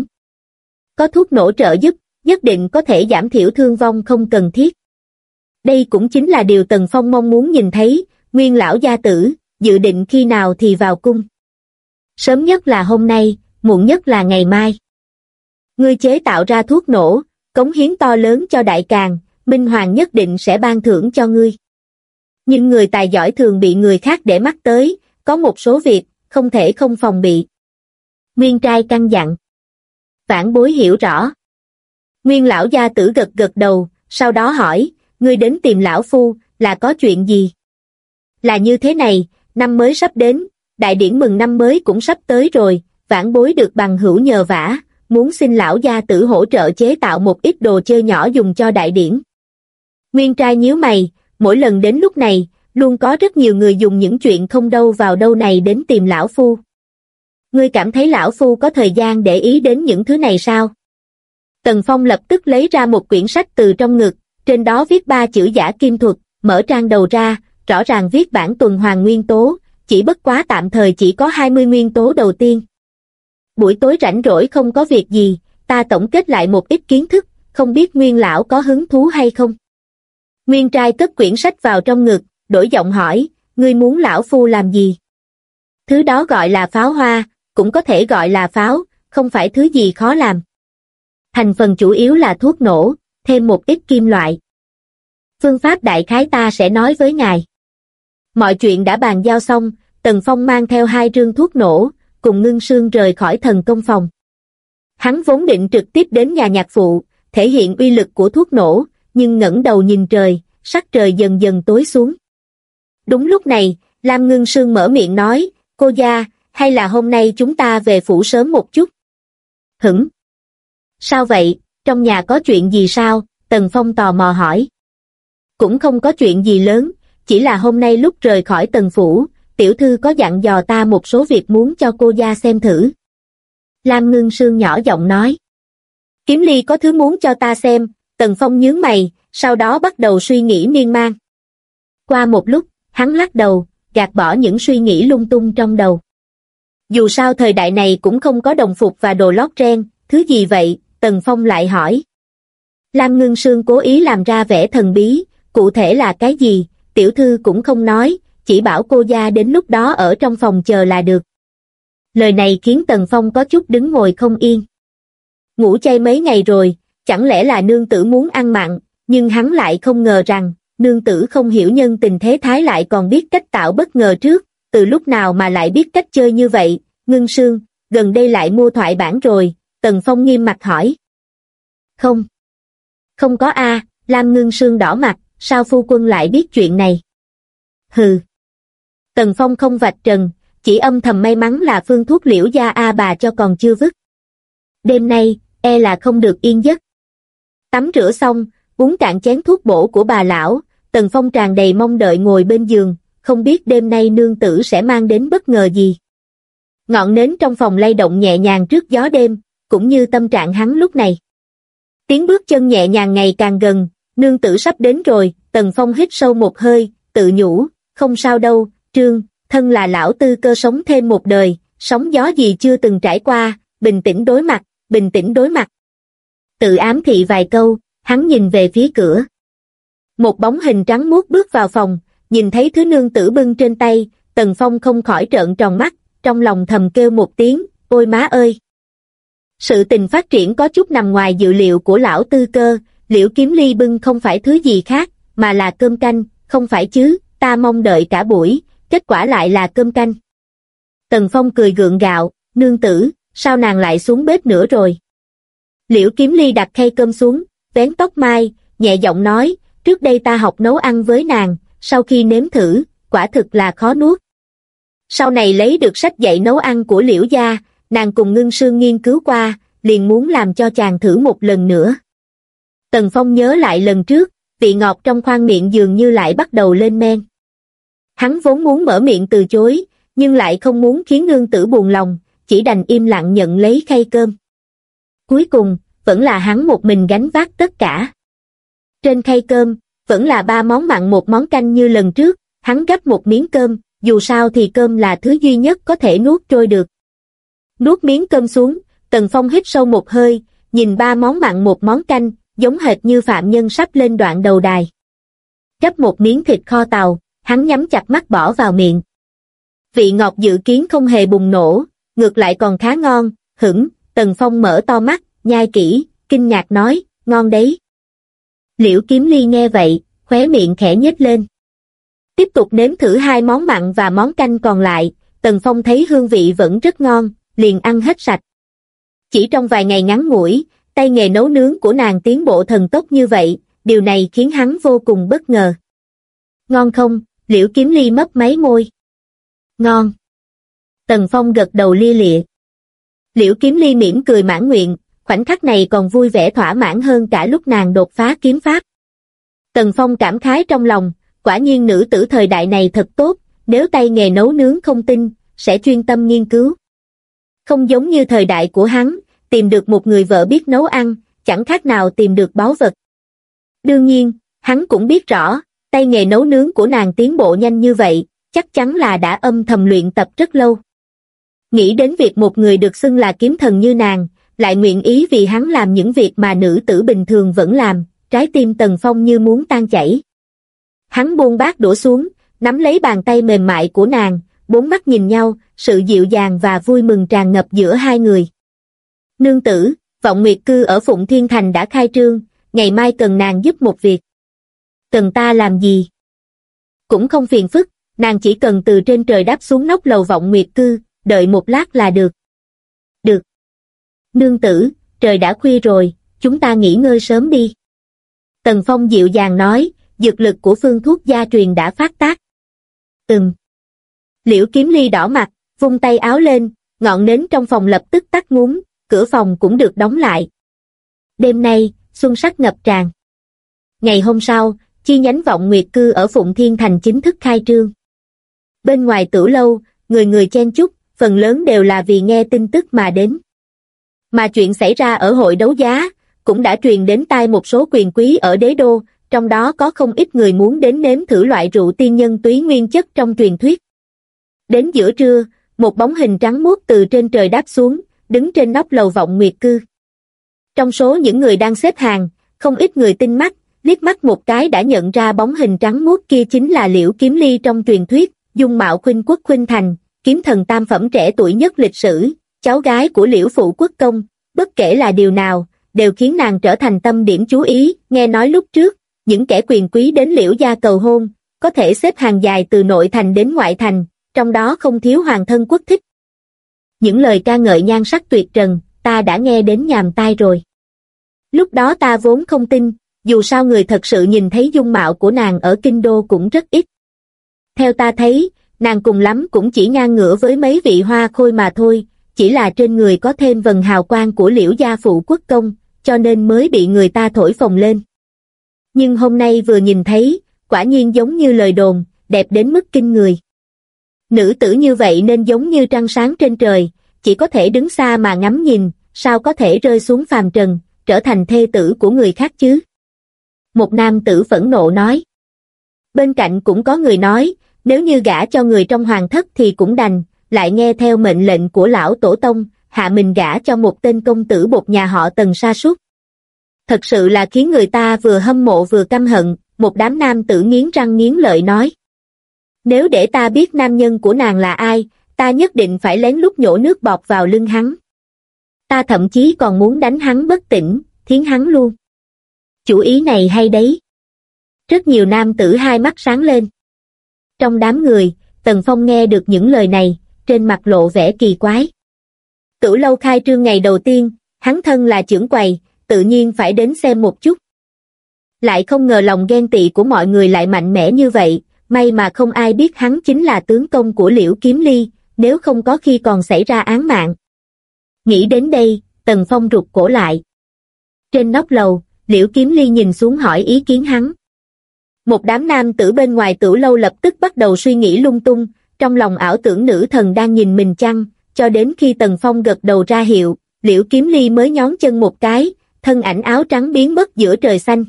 Có thuốc nổ trợ giúp, nhất định có thể giảm thiểu thương vong không cần thiết. Đây cũng chính là điều Tần Phong mong muốn nhìn thấy, Nguyên lão gia tử, dự định khi nào thì vào cung. Sớm nhất là hôm nay, muộn nhất là ngày mai. Ngươi chế tạo ra thuốc nổ, cống hiến to lớn cho Đại Càn, Minh Hoàng nhất định sẽ ban thưởng cho ngươi. Nhưng người tài giỏi thường bị người khác để mắt tới, có một số việc, không thể không phòng bị. Nguyên trai căn dặn. Vãn bối hiểu rõ. Nguyên lão gia tử gật gật đầu, sau đó hỏi, ngươi đến tìm lão phu, là có chuyện gì? Là như thế này, năm mới sắp đến, đại điển mừng năm mới cũng sắp tới rồi, vãn bối được bằng hữu nhờ vả, muốn xin lão gia tử hỗ trợ chế tạo một ít đồ chơi nhỏ dùng cho đại điển. Nguyên trai nhíu mày, mỗi lần đến lúc này, luôn có rất nhiều người dùng những chuyện không đâu vào đâu này đến tìm lão phu. Ngươi cảm thấy lão phu có thời gian để ý đến những thứ này sao? Tần Phong lập tức lấy ra một quyển sách từ trong ngực, trên đó viết 3 chữ giả kim thuật, mở trang đầu ra, rõ ràng viết bản tuần hoàn nguyên tố, chỉ bất quá tạm thời chỉ có 20 nguyên tố đầu tiên. Buổi tối rảnh rỗi không có việc gì, ta tổng kết lại một ít kiến thức, không biết Nguyên lão có hứng thú hay không? Nguyên trai cất quyển sách vào trong ngực, đổi giọng hỏi, ngươi muốn lão phu làm gì? Thứ đó gọi là pháo hoa, cũng có thể gọi là pháo, không phải thứ gì khó làm. Thành phần chủ yếu là thuốc nổ, thêm một ít kim loại. Phương pháp đại khái ta sẽ nói với ngài. Mọi chuyện đã bàn giao xong, Tần Phong mang theo 2 rương thuốc nổ, cùng Ngưng Sương rời khỏi thần công phòng. Hắn vốn định trực tiếp đến nhà nhạc phụ, thể hiện uy lực của thuốc nổ, nhưng ngẩng đầu nhìn trời, sắc trời dần dần tối xuống. Đúng lúc này, Lam Ngưng Sương mở miệng nói, cô gia, hay là hôm nay chúng ta về phủ sớm một chút? Hửng! Sao vậy, trong nhà có chuyện gì sao? Tần Phong tò mò hỏi. Cũng không có chuyện gì lớn, chỉ là hôm nay lúc rời khỏi Tần phủ, tiểu thư có dặn dò ta một số việc muốn cho cô gia xem thử. Lam Ngưng Sương nhỏ giọng nói. Kiếm Ly có thứ muốn cho ta xem. Tần Phong nhướng mày, sau đó bắt đầu suy nghĩ miên man. Qua một lúc, hắn lắc đầu, gạt bỏ những suy nghĩ lung tung trong đầu. Dù sao thời đại này cũng không có đồng phục và đồ lót ren, thứ gì vậy? Tần Phong lại hỏi. Lam Ngưng Sương cố ý làm ra vẻ thần bí, cụ thể là cái gì, tiểu thư cũng không nói, chỉ bảo cô gia đến lúc đó ở trong phòng chờ là được. Lời này khiến Tần Phong có chút đứng ngồi không yên. Ngủ chay mấy ngày rồi, chẳng lẽ là nương tử muốn ăn mặn, nhưng hắn lại không ngờ rằng, nương tử không hiểu nhân tình thế thái lại còn biết cách tạo bất ngờ trước, từ lúc nào mà lại biết cách chơi như vậy. Ngưng Sương, gần đây lại mua thoại bản rồi, Tần Phong nghiêm mặt hỏi. Không. Không có a. Lam Ngưng Sương đỏ mặt, sao phu quân lại biết chuyện này? Hừ. Tần Phong không vạch trần, chỉ âm thầm may mắn là phương thuốc Liễu gia a bà cho còn chưa vứt. Đêm nay, e là không được yên giấc. Tắm rửa xong, uống cạn chén thuốc bổ của bà lão, Tần Phong tràn đầy mong đợi ngồi bên giường, không biết đêm nay nương tử sẽ mang đến bất ngờ gì. Ngọn nến trong phòng lay động nhẹ nhàng trước gió đêm, cũng như tâm trạng hắn lúc này. Tiếng bước chân nhẹ nhàng ngày càng gần, nương tử sắp đến rồi. Tần Phong hít sâu một hơi, tự nhủ, không sao đâu, Trương, thân là lão tư cơ sống thêm một đời, sóng gió gì chưa từng trải qua, bình tĩnh đối mặt, bình tĩnh đối mặt. Tự ám thị vài câu, hắn nhìn về phía cửa. Một bóng hình trắng muốt bước vào phòng, nhìn thấy thứ nương tử bưng trên tay, Tần Phong không khỏi trợn tròn mắt, trong lòng thầm kêu một tiếng, ôi má ơi! Sự tình phát triển có chút nằm ngoài dự liệu của lão tư cơ, Liễu Kiếm Ly bưng không phải thứ gì khác, mà là cơm canh, không phải chứ, ta mong đợi cả buổi, kết quả lại là cơm canh. Tần Phong cười gượng gạo, nương tử, sao nàng lại xuống bếp nữa rồi? Liễu Kiếm Ly đặt khay cơm xuống, vén tóc mai, nhẹ giọng nói, trước đây ta học nấu ăn với nàng, sau khi nếm thử, quả thực là khó nuốt. Sau này lấy được sách dạy nấu ăn của Liễu gia, nàng cùng Ngưng Sương nghiên cứu qua, liền muốn làm cho chàng thử một lần nữa. Tần Phong nhớ lại lần trước, vị ngọt trong khoang miệng dường như lại bắt đầu lên men. Hắn vốn muốn mở miệng từ chối, nhưng lại không muốn khiến nương tử buồn lòng, chỉ đành im lặng nhận lấy khay cơm. Cuối cùng, vẫn là hắn một mình gánh vác tất cả. Trên khay cơm, vẫn là 3 món mặn 1 món canh như lần trước, hắn gắp một miếng cơm, dù sao thì cơm là thứ duy nhất có thể nuốt trôi được. Nuốt miếng cơm xuống, Tần Phong hít sâu một hơi, nhìn 3 món mặn 1 món canh, giống hệt như phạm nhân sắp lên đoạn đầu đài. Gắp một miếng thịt kho tàu, hắn nhắm chặt mắt bỏ vào miệng. Vị ngọt dự kiến không hề bùng nổ, ngược lại còn khá ngon. Hửng, Tần Phong mở to mắt, nhai kỹ, kinh ngạc nói, ngon đấy. Liễu Kiếm Ly nghe vậy, khóe miệng khẽ nhếch lên. Tiếp tục nếm thử 2 món mặn và món canh còn lại, Tần Phong thấy hương vị vẫn rất ngon, liền ăn hết sạch. Chỉ trong vài ngày ngắn ngủi, tay nghề nấu nướng của nàng tiến bộ thần tốc như vậy, điều này khiến hắn vô cùng bất ngờ. Ngon không? Liễu Kiếm Ly mấp máy môi. Ngon. Tần Phong gật đầu lia lịa. Liễu Kiếm Ly mỉm cười mãn nguyện, khoảnh khắc này còn vui vẻ thỏa mãn hơn cả lúc nàng đột phá kiếm pháp. Tần Phong cảm khái trong lòng, quả nhiên nữ tử thời đại này thật tốt, nếu tay nghề nấu nướng không tinh, sẽ chuyên tâm nghiên cứu. Không giống như thời đại của hắn, tìm được một người vợ biết nấu ăn, chẳng khác nào tìm được báu vật. Đương nhiên, hắn cũng biết rõ, tay nghề nấu nướng của nàng tiến bộ nhanh như vậy, chắc chắn là đã âm thầm luyện tập rất lâu. Nghĩ đến việc một người được xưng là kiếm thần như nàng, lại nguyện ý vì hắn làm những việc mà nữ tử bình thường vẫn làm, trái tim Tần Phong như muốn tan chảy. Hắn buông bát đũa xuống, nắm lấy bàn tay mềm mại của nàng, 4 mắt nhìn nhau, sự dịu dàng và vui mừng tràn ngập giữa hai người. Nương tử, Vọng Nguyệt Cư ở Phụng Thiên Thành đã khai trương, ngày mai cần nàng giúp một việc. Cần ta làm gì? Cũng không phiền phức, nàng chỉ cần từ trên trời đáp xuống nóc lầu Vọng Nguyệt Cư, đợi một lát là được. Được. Nương tử, trời đã khuya rồi, chúng ta nghỉ ngơi sớm đi. Tần Phong dịu dàng nói, dược lực của phương thuốc gia truyền đã phát tác. Liễu Kiếm Ly đỏ mặt, vung tay áo lên, ngọn nến trong phòng lập tức tắt ngúm, cửa phòng cũng được đóng lại. Đêm nay, xuân sắc ngập tràn. Ngày hôm sau, chi nhánh Vọng Nguyệt Cư ở Phụng Thiên Thành chính thức khai trương. Bên ngoài Tửu lâu, người người chen chúc, phần lớn đều là vì nghe tin tức mà đến. Mà chuyện xảy ra ở hội đấu giá, cũng đã truyền đến tai một số quyền quý ở đế đô, trong đó có không ít người muốn đến nếm thử loại rượu tiên nhân túy nguyên chất trong truyền thuyết. Đến giữa trưa, một bóng hình trắng muốt từ trên trời đáp xuống, đứng trên nóc lầu Vọng Nguyệt Cư. Trong số những người đang xếp hàng, không ít người tinh mắt, liếc mắt một cái đã nhận ra bóng hình trắng muốt kia chính là Liễu Kiếm Ly trong truyền thuyết, dung mạo khuynh quốc khuynh thành, kiếm thần tam phẩm trẻ tuổi nhất lịch sử, cháu gái của Liễu Phụ Quốc Công, bất kể là điều nào, đều khiến nàng trở thành tâm điểm chú ý. Nghe nói lúc trước, những kẻ quyền quý đến Liễu gia cầu hôn, có thể xếp hàng dài từ nội thành đến ngoại thành, trong đó không thiếu hoàng thân quốc thích. Những lời ca ngợi nhan sắc tuyệt trần, ta đã nghe đến nhàm tai rồi. Lúc đó ta vốn không tin, dù sao người thật sự nhìn thấy dung mạo của nàng ở kinh đô cũng rất ít. Theo ta thấy, nàng cùng lắm cũng chỉ ngang ngửa với mấy vị hoa khôi mà thôi, chỉ là trên người có thêm vầng hào quang của Liễu gia Phụ Quốc Công, cho nên mới bị người ta thổi phồng lên. Nhưng hôm nay vừa nhìn thấy, quả nhiên giống như lời đồn, đẹp đến mức kinh người. Nữ tử như vậy nên giống như trăng sáng trên trời, chỉ có thể đứng xa mà ngắm nhìn, sao có thể rơi xuống phàm trần, trở thành thê tử của người khác chứ? Một nam tử phẫn nộ nói. Bên cạnh cũng có người nói, nếu như gả cho người trong hoàng thất thì cũng đành, lại nghe theo mệnh lệnh của lão tổ tông, hạ mình gả cho một tên công tử bột nhà họ Tần sa sút. Thật sự là khiến người ta vừa hâm mộ vừa căm hận, một đám nam tử nghiến răng nghiến lợi nói. Nếu để ta biết nam nhân của nàng là ai, ta nhất định phải lén lút nhổ nước bọt vào lưng hắn. Ta thậm chí còn muốn đánh hắn bất tỉnh, thiến hắn luôn. Chủ ý này hay đấy. Rất nhiều nam tử hai mắt sáng lên. Trong đám người, Tần Phong nghe được những lời này, trên mặt lộ vẻ kỳ quái. Tửu lâu khai trương ngày đầu tiên, hắn thân là trưởng quầy, tự nhiên phải đến xem một chút. Lại không ngờ lòng ghen tị của mọi người lại mạnh mẽ như vậy, may mà không ai biết hắn chính là tướng công của Liễu Kiếm Ly, nếu không có khi còn xảy ra án mạng. Nghĩ đến đây, Tần Phong rụt cổ lại. Trên nóc lầu, Liễu Kiếm Ly nhìn xuống hỏi ý kiến hắn. Một đám nam tử bên ngoài Tửu lâu lập tức bắt đầu suy nghĩ lung tung, trong lòng ảo tưởng nữ thần đang nhìn mình chăng, cho đến khi Tần Phong gật đầu ra hiệu, Liễu Kiếm Ly mới nhón chân một cái, thân ảnh áo trắng biến mất giữa trời xanh.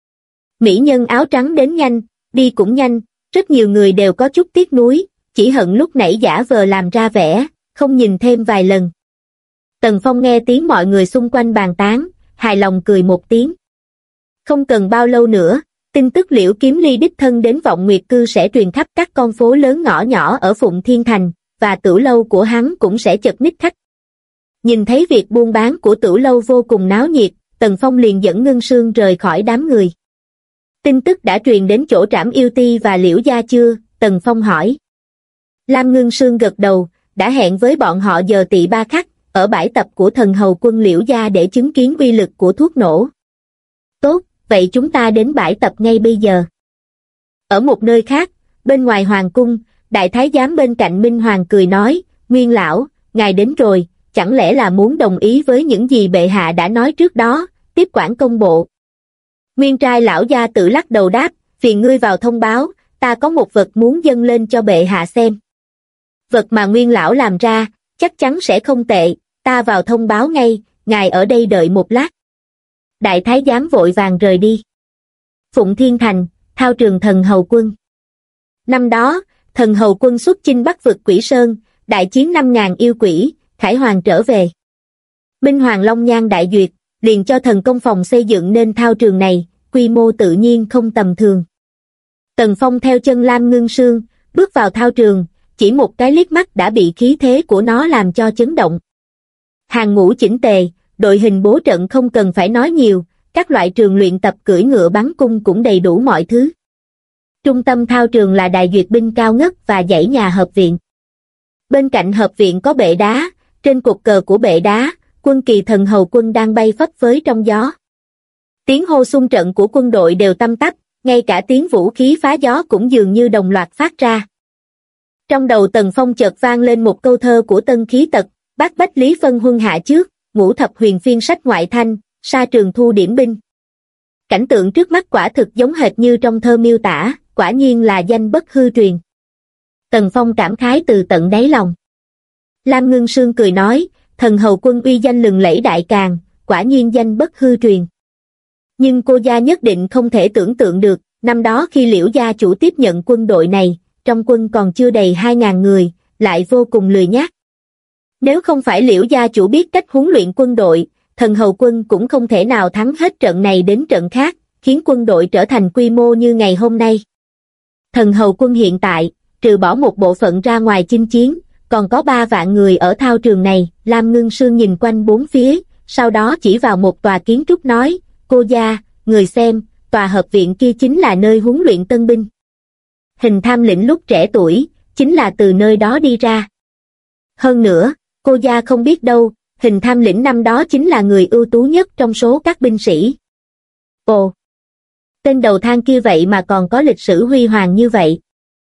Mỹ nhân áo trắng đến nhanh, đi cũng nhanh, rất nhiều người đều có chút tiếc nuối, chỉ hận lúc nãy giả vờ làm ra vẻ, không nhìn thêm vài lần. Tần Phong nghe tiếng mọi người xung quanh bàn tán, hài lòng cười một tiếng. Không cần bao lâu nữa, tin tức Liễu Kiếm Ly đích thân đến Vọng Nguyệt Cư sẽ truyền khắp các con phố lớn ngõ nhỏ ở Phụng Thiên Thành, và Tửu lâu của hắn cũng sẽ chật ních khách. Nhìn thấy việc buôn bán của Tửu lâu vô cùng náo nhiệt, Tần Phong liền dẫn Ngân Sương rời khỏi đám người. Tin tức đã truyền đến chỗ Trảm Yêu Ti và Liễu gia chưa? Tần Phong hỏi. Lam Ngân Sương gật đầu, đã hẹn với bọn họ giờ tỵ 3 khắc, ở bãi tập của thần hầu quân Liễu gia để chứng kiến uy lực của thuốc nổ. Tốt, vậy chúng ta đến bãi tập ngay bây giờ. Ở một nơi khác, bên ngoài hoàng cung, đại thái giám bên cạnh Minh Hoàng cười nói, Nguyên lão, ngài đến rồi, chẳng lẽ là muốn đồng ý với những gì bệ hạ đã nói trước đó, tiếp quản công bộ. Nguyên trai lão gia tự lắc đầu đáp, phiền ngươi vào thông báo, ta có một vật muốn dâng lên cho bệ hạ xem. Vật mà Nguyên lão làm ra, chắc chắn sẽ không tệ, ta vào thông báo ngay, ngài ở đây đợi một lát. Đại thái giám vội vàng rời đi. Phụng Thiên Thành, thao trường thần hầu quân. Năm đó, thần hầu quân xuất chinh Bắc vực Quỷ Sơn, đại chiến 5.000 yêu quỷ, khải hoàng trở về. Minh Hoàng Long Nhan đại duyệt, liền cho thần công phòng xây dựng nên thao trường này, quy mô tự nhiên không tầm thường. Tần Phong theo chân Lam Ngân Sương, bước vào thao trường, chỉ một cái liếc mắt đã bị khí thế của nó làm cho chấn động. Hàng ngũ chỉnh tề, đội hình bố trận không cần phải nói nhiều, các loại trường luyện tập cưỡi ngựa bắn cung cũng đầy đủ mọi thứ. Trung tâm thao trường là đài duyệt binh cao ngất và dãy nhà hợp viện. Bên cạnh hợp viện có bệ đá, trên cột cờ của bệ đá, Quân Kỳ Thần Hầu quân đang bay phấp phới trong gió. Tiếng hô xung trận của quân đội đều tăm tắp, ngay cả tiếng vũ khí phá gió cũng dường như đồng loạt phát ra. Trong đầu Tần Phong chợt vang lên một câu thơ của Tân Khí Tật, bát bách lý phân huân hạ trước, ngũ thập huyền phiên sách ngoại thanh, sa trường thu điểm binh. Cảnh tượng trước mắt quả thực giống hệt như trong thơ miêu tả, quả nhiên là danh bất hư truyền. Tần Phong cảm khái từ tận đáy lòng. Lam Ngưng Sương cười nói, Thần Hầu quân uy danh lừng lẫy Đại Càn, quả nhiên danh bất hư truyền. Nhưng cô gia nhất định không thể tưởng tượng được, năm đó khi Liễu gia chủ tiếp nhận quân đội này, trong quân còn chưa đầy 2.000 người, lại vô cùng lười nhác. Nếu không phải Liễu gia chủ biết cách huấn luyện quân đội, Thần Hầu quân cũng không thể nào thắng hết trận này đến trận khác, khiến quân đội trở thành quy mô như ngày hôm nay. Thần Hầu quân hiện tại, trừ bỏ một bộ phận ra ngoài chinh chiến, còn có 3 vạn người ở thao trường này. Lam Ngưng Sương nhìn quanh bốn phía, sau đó chỉ vào một tòa kiến trúc nói, cô gia, người xem, tòa hợp viện kia chính là nơi huấn luyện tân binh. Hình Tham Lĩnh lúc trẻ tuổi, chính là từ nơi đó đi ra. Hơn nữa, cô gia không biết đâu, Hình Tham Lĩnh năm đó chính là người ưu tú nhất trong số các binh sĩ. Ồ! Tên đầu thang kia vậy mà còn có lịch sử huy hoàng như vậy.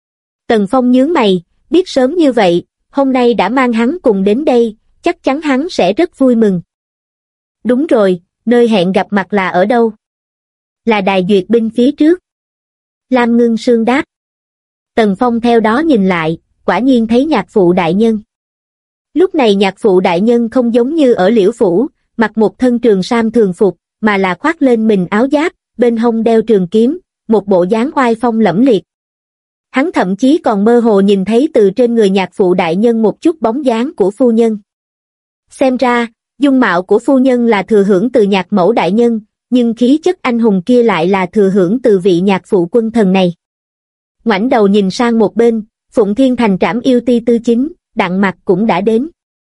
Tần Phong nhướng mày, biết sớm như vậy, hôm nay đã mang hắn cùng đến đây, chắc chắn hắn sẽ rất vui mừng. Đúng rồi, nơi hẹn gặp mặt là ở đâu? Là đài duyệt binh phía trước. Lam Ngưng Sương đáp. Tần Phong theo đó nhìn lại, quả nhiên thấy nhạc phụ đại nhân. Lúc này nhạc phụ đại nhân không giống như ở Liễu Phủ, mặc một thân trường sam thường phục, mà là khoác lên mình áo giáp, bên hông đeo trường kiếm, một bộ dáng oai phong lẫm liệt. Hắn thậm chí còn mơ hồ nhìn thấy từ trên người nhạc phụ đại nhân một chút bóng dáng của phu nhân. Xem ra, dung mạo của phu nhân là thừa hưởng từ nhạc mẫu đại nhân, nhưng khí chất anh hùng kia lại là thừa hưởng từ vị nhạc phụ quân thần này. Ngoảnh đầu nhìn sang một bên, Phụng Thiên Thành Trảm Yêu Ti Tư Chính, Đặng Mặc cũng đã đến.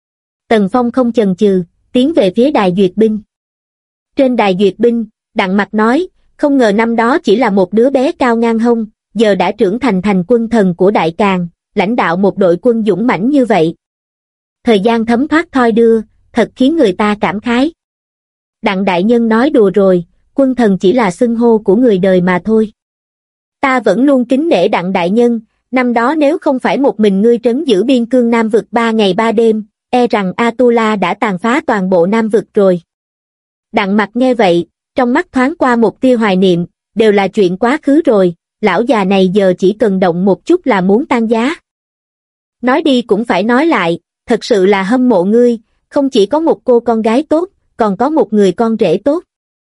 Tần Phong không chần chừ, tiến về phía đài duyệt binh. Trên đài duyệt binh, Đặng Mặc nói, không ngờ năm đó chỉ là một đứa bé cao ngang hông, giờ đã trưởng thành quân thần của Đại Càn, lãnh đạo một đội quân dũng mãnh như vậy. Thời gian thấm thoát thoi đưa, thật khiến người ta cảm khái. Đặng đại nhân nói đùa rồi, quân thần chỉ là xưng hô của người đời mà thôi. Ta vẫn luôn kính nể Đặng đại nhân, năm đó nếu không phải một mình ngươi trấn giữ biên cương Nam vực 3 ngày 3 đêm, e rằng Atula đã tàn phá toàn bộ Nam vực rồi. Đặng Mặc nghe vậy, trong mắt thoáng qua một tia hoài niệm, đều là chuyện quá khứ rồi, lão già này giờ chỉ cần động một chút là muốn tan giá. Nói đi cũng phải nói lại, thật sự là hâm mộ ngươi, không chỉ có một cô con gái tốt, còn có một người con rể tốt.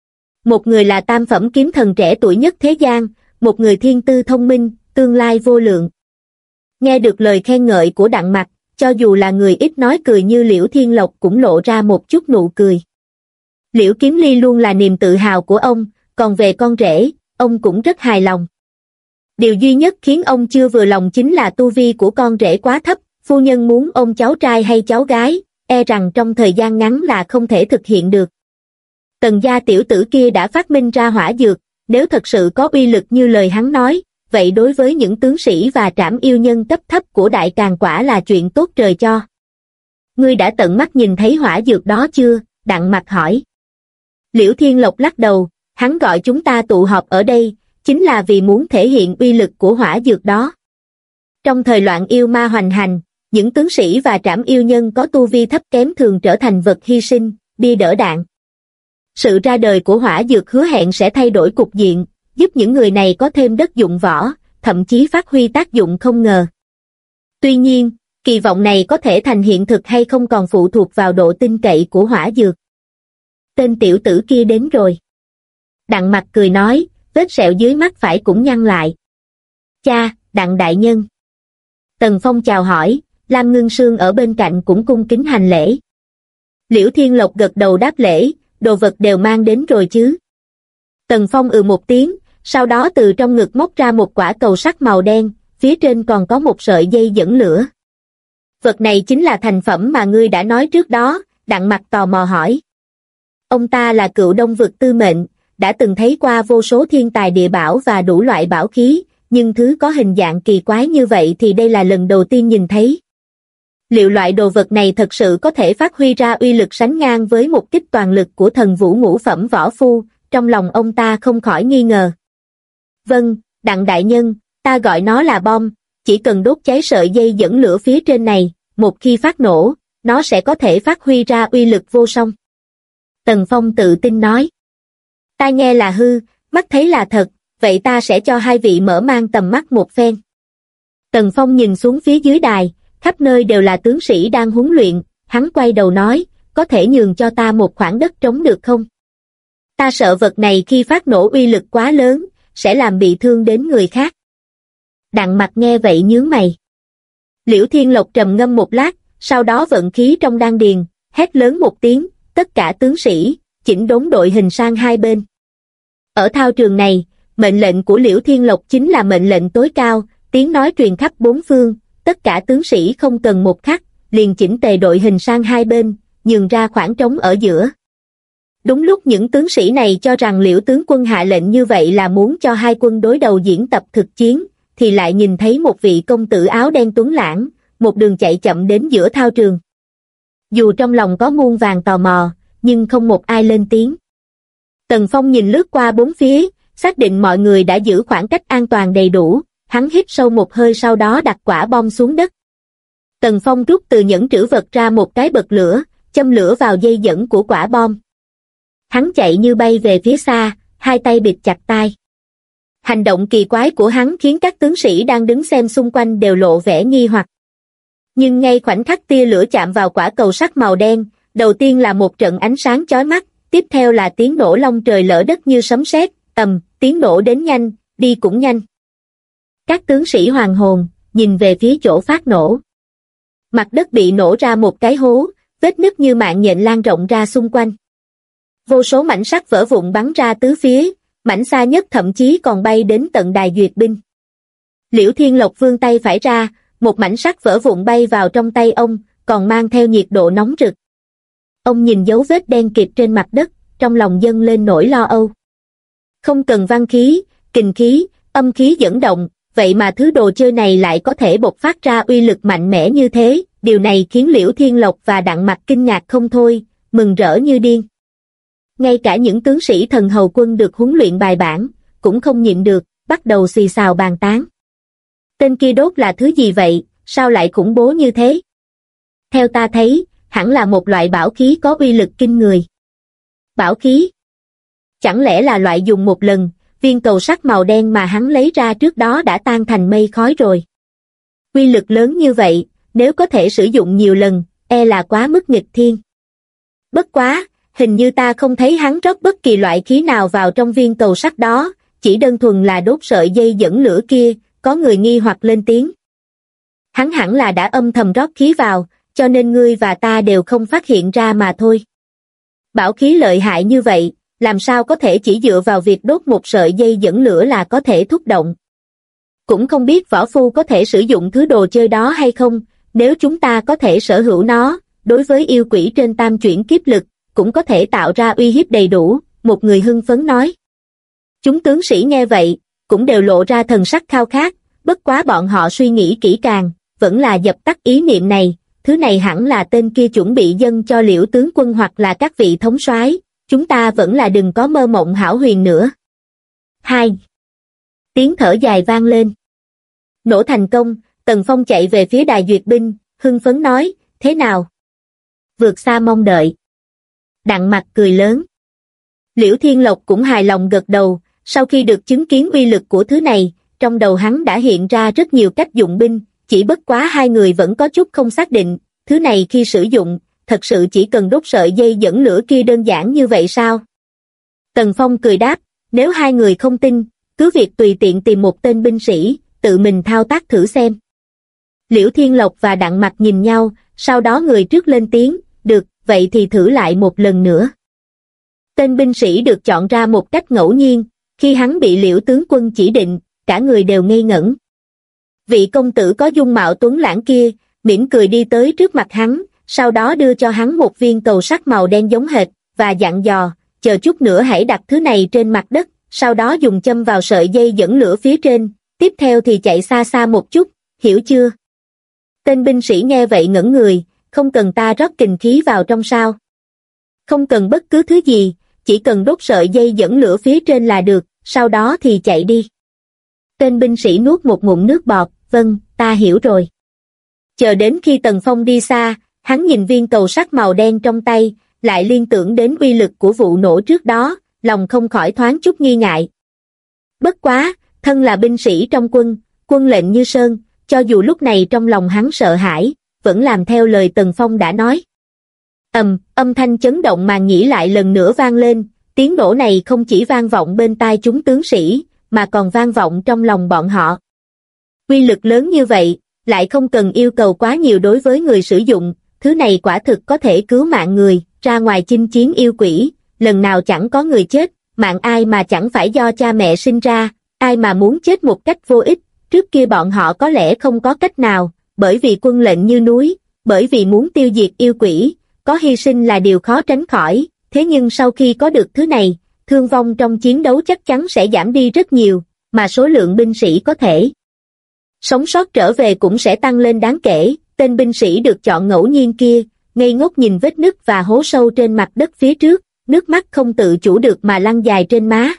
Một người là tam phẩm kiếm thần trẻ tuổi nhất thế gian, một người thiên tư thông minh, tương lai vô lượng. Nghe được lời khen ngợi của Đặng Mặc, cho dù là người ít nói cười như Liễu Thiên Lộc cũng lộ ra một chút nụ cười. Liễu Kiếm Ly luôn là niềm tự hào của ông, còn về con rể, ông cũng rất hài lòng. Điều duy nhất khiến ông chưa vừa lòng chính là tu vi của con rể quá thấp, phu nhân muốn ôm cháu trai hay cháu gái, e rằng trong thời gian ngắn là không thể thực hiện được. Tần gia tiểu tử kia đã phát minh ra hỏa dược, nếu thật sự có uy lực như lời hắn nói, vậy đối với những tướng sĩ và trảm yêu nhân cấp thấp của Đại Càn quả là chuyện tốt trời cho. Ngươi đã tận mắt nhìn thấy hỏa dược đó chưa? Đặng Mặc hỏi. Liễu Thiên Lộc lắc đầu, hắn gọi chúng ta tụ họp ở đây, chính là vì muốn thể hiện uy lực của hỏa dược đó. Trong thời loạn yêu ma hoành hành, những tướng sĩ và trảm yêu nhân có tu vi thấp kém thường trở thành vật hy sinh, bia đỡ đạn. Sự ra đời của hỏa dược hứa hẹn sẽ thay đổi cục diện, giúp những người này có thêm đất dụng võ, thậm chí phát huy tác dụng không ngờ. Tuy nhiên, kỳ vọng này có thể thành hiện thực hay không còn phụ thuộc vào độ tin cậy của hỏa dược. Tên tiểu tử kia đến rồi. Đặng Mặc cười nói, vết sẹo dưới mắt phải cũng nhăn lại. Cha, Đặng đại nhân. Tần Phong chào hỏi, Lam Ngưng Sương ở bên cạnh cũng cung kính hành lễ. Liễu Thiên Lộc gật đầu đáp lễ, đồ vật đều mang đến rồi chứ. Tần Phong một tiếng, sau đó từ trong ngực móc ra một quả cầu sắt màu đen, phía trên còn có một sợi dây dẫn lửa. Vật này chính là thành phẩm mà ngươi đã nói trước đó, Đặng Mặc tò mò hỏi. Ông ta là cựu Đông vực tư mệnh, đã từng thấy qua vô số thiên tài địa bảo và đủ loại bảo khí, nhưng thứ có hình dạng kỳ quái như vậy thì đây là lần đầu tiên nhìn thấy. Liệu loại đồ vật này thật sự có thể phát huy ra uy lực sánh ngang với một kích toàn lực của thần vũ ngũ phẩm võ phu? Trong lòng ông ta không khỏi nghi ngờ. Vâng, Đặng đại nhân, ta gọi nó là bom, chỉ cần đốt cháy sợi dây dẫn lửa phía trên này, một khi phát nổ, nó sẽ có thể phát huy ra uy lực vô song. Tần Phong tự tin nói. Ta nghe là hư, mắt thấy là thật, vậy ta sẽ cho hai vị mở mang tầm mắt một phen. Tần Phong nhìn xuống phía dưới đài, khắp nơi đều là tướng sĩ đang huấn luyện, hắn quay đầu nói, có thể nhường cho ta một khoảng đất trống được không? Ta sợ vật này khi phát nổ uy lực quá lớn, sẽ làm bị thương đến người khác. Đặng Mặc nghe vậy nhướng mày. Liễu Thiên Lộc trầm ngâm một lát, sau đó vận khí trong đan điền, hét lớn một tiếng, tất cả tướng sĩ, chỉnh đốn đội hình sang hai bên. Ở thao trường này, mệnh lệnh của Liễu Thiên Lộc chính là mệnh lệnh tối cao, tiếng nói truyền khắp bốn phương, tất cả tướng sĩ không cần một khắc, liền chỉnh tề đội hình sang hai bên, nhường ra khoảng trống ở giữa. Đúng lúc những tướng sĩ này cho rằng Liễu tướng quân hạ lệnh như vậy là muốn cho hai quân đối đầu diễn tập thực chiến, thì lại nhìn thấy một vị công tử áo đen tuấn lãng, một đường chạy chậm đến giữa thao trường. Dù trong lòng có muôn vàn tò mò, nhưng không một ai lên tiếng. Tần Phong nhìn lướt qua bốn phía, xác định mọi người đã giữ khoảng cách an toàn đầy đủ, hắn hít sâu một hơi sau đó đặt quả bom xuống đất. Tần Phong rút từ nhẫn trữ vật ra một cái bật lửa, châm lửa vào dây dẫn của quả bom. Hắn chạy như bay về phía xa, hai tay bịt chặt tai. Hành động kỳ quái của hắn khiến các tướng sĩ đang đứng xem xung quanh đều lộ vẻ nghi hoặc. Nhưng ngay khoảnh khắc tia lửa chạm vào quả cầu sắt màu đen, đầu tiên là một trận ánh sáng chói mắt, tiếp theo là tiếng nổ long trời lở đất như sấm sét, tiếng nổ đến nhanh, đi cũng nhanh. Các tướng sĩ hoàng hồn, nhìn về phía chỗ phát nổ. Mặt đất bị nổ ra một cái hố, vết nứt như mạng nhện lan rộng ra xung quanh. Vô số mảnh sắt vỡ vụn bắn ra tứ phía, mảnh xa nhất thậm chí còn bay đến tận đài duyệt binh. Liễu Thiên Lộc vươn tay phải ra, một mảnh sắt vỡ vụn bay vào trong tay ông, còn mang theo nhiệt độ nóng rực. Ông nhìn dấu vết đen kịt trên mặt đất, trong lòng dâng lên nỗi lo âu. Không cần văn khí, kình khí, âm khí dẫn động, vậy mà thứ đồ chơi này lại có thể bộc phát ra uy lực mạnh mẽ như thế, điều này khiến Liễu Thiên Lộc và Đặng Mặc kinh ngạc không thôi, mừng rỡ như điên. Ngay cả những tướng sĩ thần hầu quân được huấn luyện bài bản, cũng không nhịn được, bắt đầu xì xào bàn tán. Tên kia đốt là thứ gì vậy, sao lại khủng bố như thế? Theo ta thấy, hẳn là một loại bảo khí có uy lực kinh người. Bảo khí? Chẳng lẽ là loại dùng một lần, viên cầu sắt màu đen mà hắn lấy ra trước đó đã tan thành mây khói rồi? Uy lực lớn như vậy, nếu có thể sử dụng nhiều lần, e là quá mức nghịch thiên. Bất quá, hình như ta không thấy hắn rót bất kỳ loại khí nào vào trong viên cầu sắt đó, chỉ đơn thuần là đốt sợi dây dẫn lửa kia, có người nghi hoặc lên tiếng. Hắn hẳn là đã âm thầm rót khí vào, cho nên ngươi và ta đều không phát hiện ra mà thôi. Bảo khí lợi hại như vậy, làm sao có thể chỉ dựa vào việc đốt một sợi dây dẫn lửa là có thể thúc động. Cũng không biết võ phu có thể sử dụng thứ đồ chơi đó hay không, nếu chúng ta có thể sở hữu nó, đối với yêu quỷ trên tam chuyển kiếp lực, cũng có thể tạo ra uy hiếp đầy đủ, một người hưng phấn nói. Chúng tướng sĩ nghe vậy, cũng đều lộ ra thần sắc khao khát, bất quá bọn họ suy nghĩ kỹ càng, vẫn là dập tắt ý niệm này, thứ này hẳn là tên kia chuẩn bị dâng cho Liễu tướng quân hoặc là các vị thống soái, chúng ta vẫn là đừng có mơ mộng hão huyền nữa. 2. Tiếng thở dài vang lên. Nổ thành công, Tần Phong chạy về phía đài duyệt binh, hưng phấn nói, thế nào? Vượt xa mong đợi. Đặng Mặc cười lớn. Liễu Thiên Lộc cũng hài lòng gật đầu, sau khi được chứng kiến uy lực của thứ này, trong đầu hắn đã hiện ra rất nhiều cách dụng binh, chỉ bất quá hai người vẫn có chút không xác định, thứ này khi sử dụng, thật sự chỉ cần đốt sợi dây dẫn lửa kia đơn giản như vậy sao? Tần Phong cười đáp, nếu hai người không tin, cứ việc tùy tiện tìm một tên binh sĩ, tự mình thao tác thử xem. Liễu Thiên Lộc và Đặng Mặc nhìn nhau, sau đó người trước lên tiếng, được, vậy thì thử lại một lần nữa. Tên binh sĩ được chọn ra một cách ngẫu nhiên, khi hắn bị Liễu tướng quân chỉ định, cả người đều ngây ngẩn. Vị công tử có dung mạo tuấn lãng kia, mỉm cười đi tới trước mặt hắn, sau đó đưa cho hắn một viên cầu sắt màu đen giống hệt, và dặn dò, chờ chút nữa hãy đặt thứ này trên mặt đất, sau đó dùng châm vào sợi dây dẫn lửa phía trên, tiếp theo thì chạy xa xa một chút, hiểu chưa? Tên binh sĩ nghe vậy ngẩn người, không cần ta rót kình khí vào trong sao? Không cần bất cứ thứ gì, chỉ cần đốt sợi dây dẫn lửa phía trên là được, sau đó thì chạy đi. Tên binh sĩ nuốt một ngụm nước bọt, vâng, ta hiểu rồi. Chờ đến khi Tần Phong đi xa, hắn nhìn viên cầu sắt màu đen trong tay, lại liên tưởng đến uy lực của vụ nổ trước đó, lòng không khỏi thoáng chút nghi ngại. Bất quá, thân là binh sĩ trong quân, quân lệnh như sơn, cho dù lúc này trong lòng hắn sợ hãi, vẫn làm theo lời Tần Phong đã nói. Âm thanh chấn động màn nhĩ lại lần nữa vang lên, tiếng nổ này không chỉ vang vọng bên tai chúng tướng sĩ, mà còn vang vọng trong lòng bọn họ. Uy lực lớn như vậy, lại không cần yêu cầu quá nhiều đối với người sử dụng, thứ này quả thực có thể cứu mạng người, ra ngoài chinh chiến yêu quỷ, lần nào chẳng có người chết, mạng ai mà chẳng phải do cha mẹ sinh ra, ai mà muốn chết một cách vô ích, trước kia bọn họ có lẽ không có cách nào, bởi vì quân lệnh như núi, bởi vì muốn tiêu diệt yêu quỷ, có hy sinh là điều khó tránh khỏi, thế nhưng sau khi có được thứ này, thương vong trong chiến đấu chắc chắn sẽ giảm đi rất nhiều, mà số lượng binh sĩ có thể sống sót trở về cũng sẽ tăng lên đáng kể. Tên binh sĩ được chọn ngẫu nhiên kia, ngây ngốc nhìn vết nứt và hố sâu trên mặt đất phía trước, nước mắt không tự chủ được mà lăn dài trên má.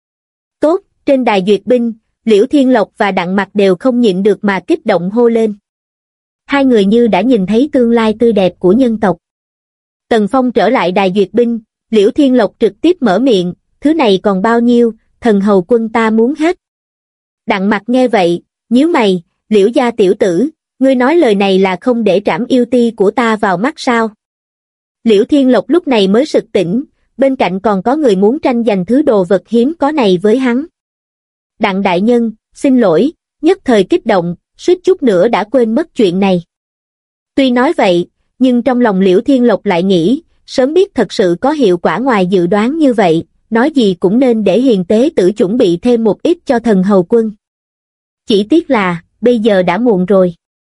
Tốt, trên đài duyệt binh, Liễu Thiên Lộc và Đặng Mặc đều không nhịn được mà kích động hô lên. Hai người như đã nhìn thấy tương lai tươi đẹp của nhân tộc. Tần Phong trở lại đài duyệt binh, Liễu Thiên Lộc trực tiếp mở miệng, thứ này còn bao nhiêu, thần hầu quân ta muốn hết. Đặng Mặc nghe vậy, nhíu mày, Liễu gia tiểu tử, ngươi nói lời này là không để Trảm Yêu Ti của ta vào mắt sao? Liễu Thiên Lộc lúc này mới sực tỉnh, bên cạnh còn có người muốn tranh giành thứ đồ vật hiếm có này với hắn. Đặng đại nhân, xin lỗi, nhất thời kích động, suýt chút nữa đã quên mất chuyện này. Tuy nói vậy, nhưng trong lòng Liễu Thiên Lộc lại nghĩ, sớm biết thật sự có hiệu quả ngoài dự đoán như vậy, nói gì cũng nên để Hiền Tế Tử chuẩn bị thêm một ít cho thần hầu quân. Chỉ tiếc là, bây giờ đã muộn rồi.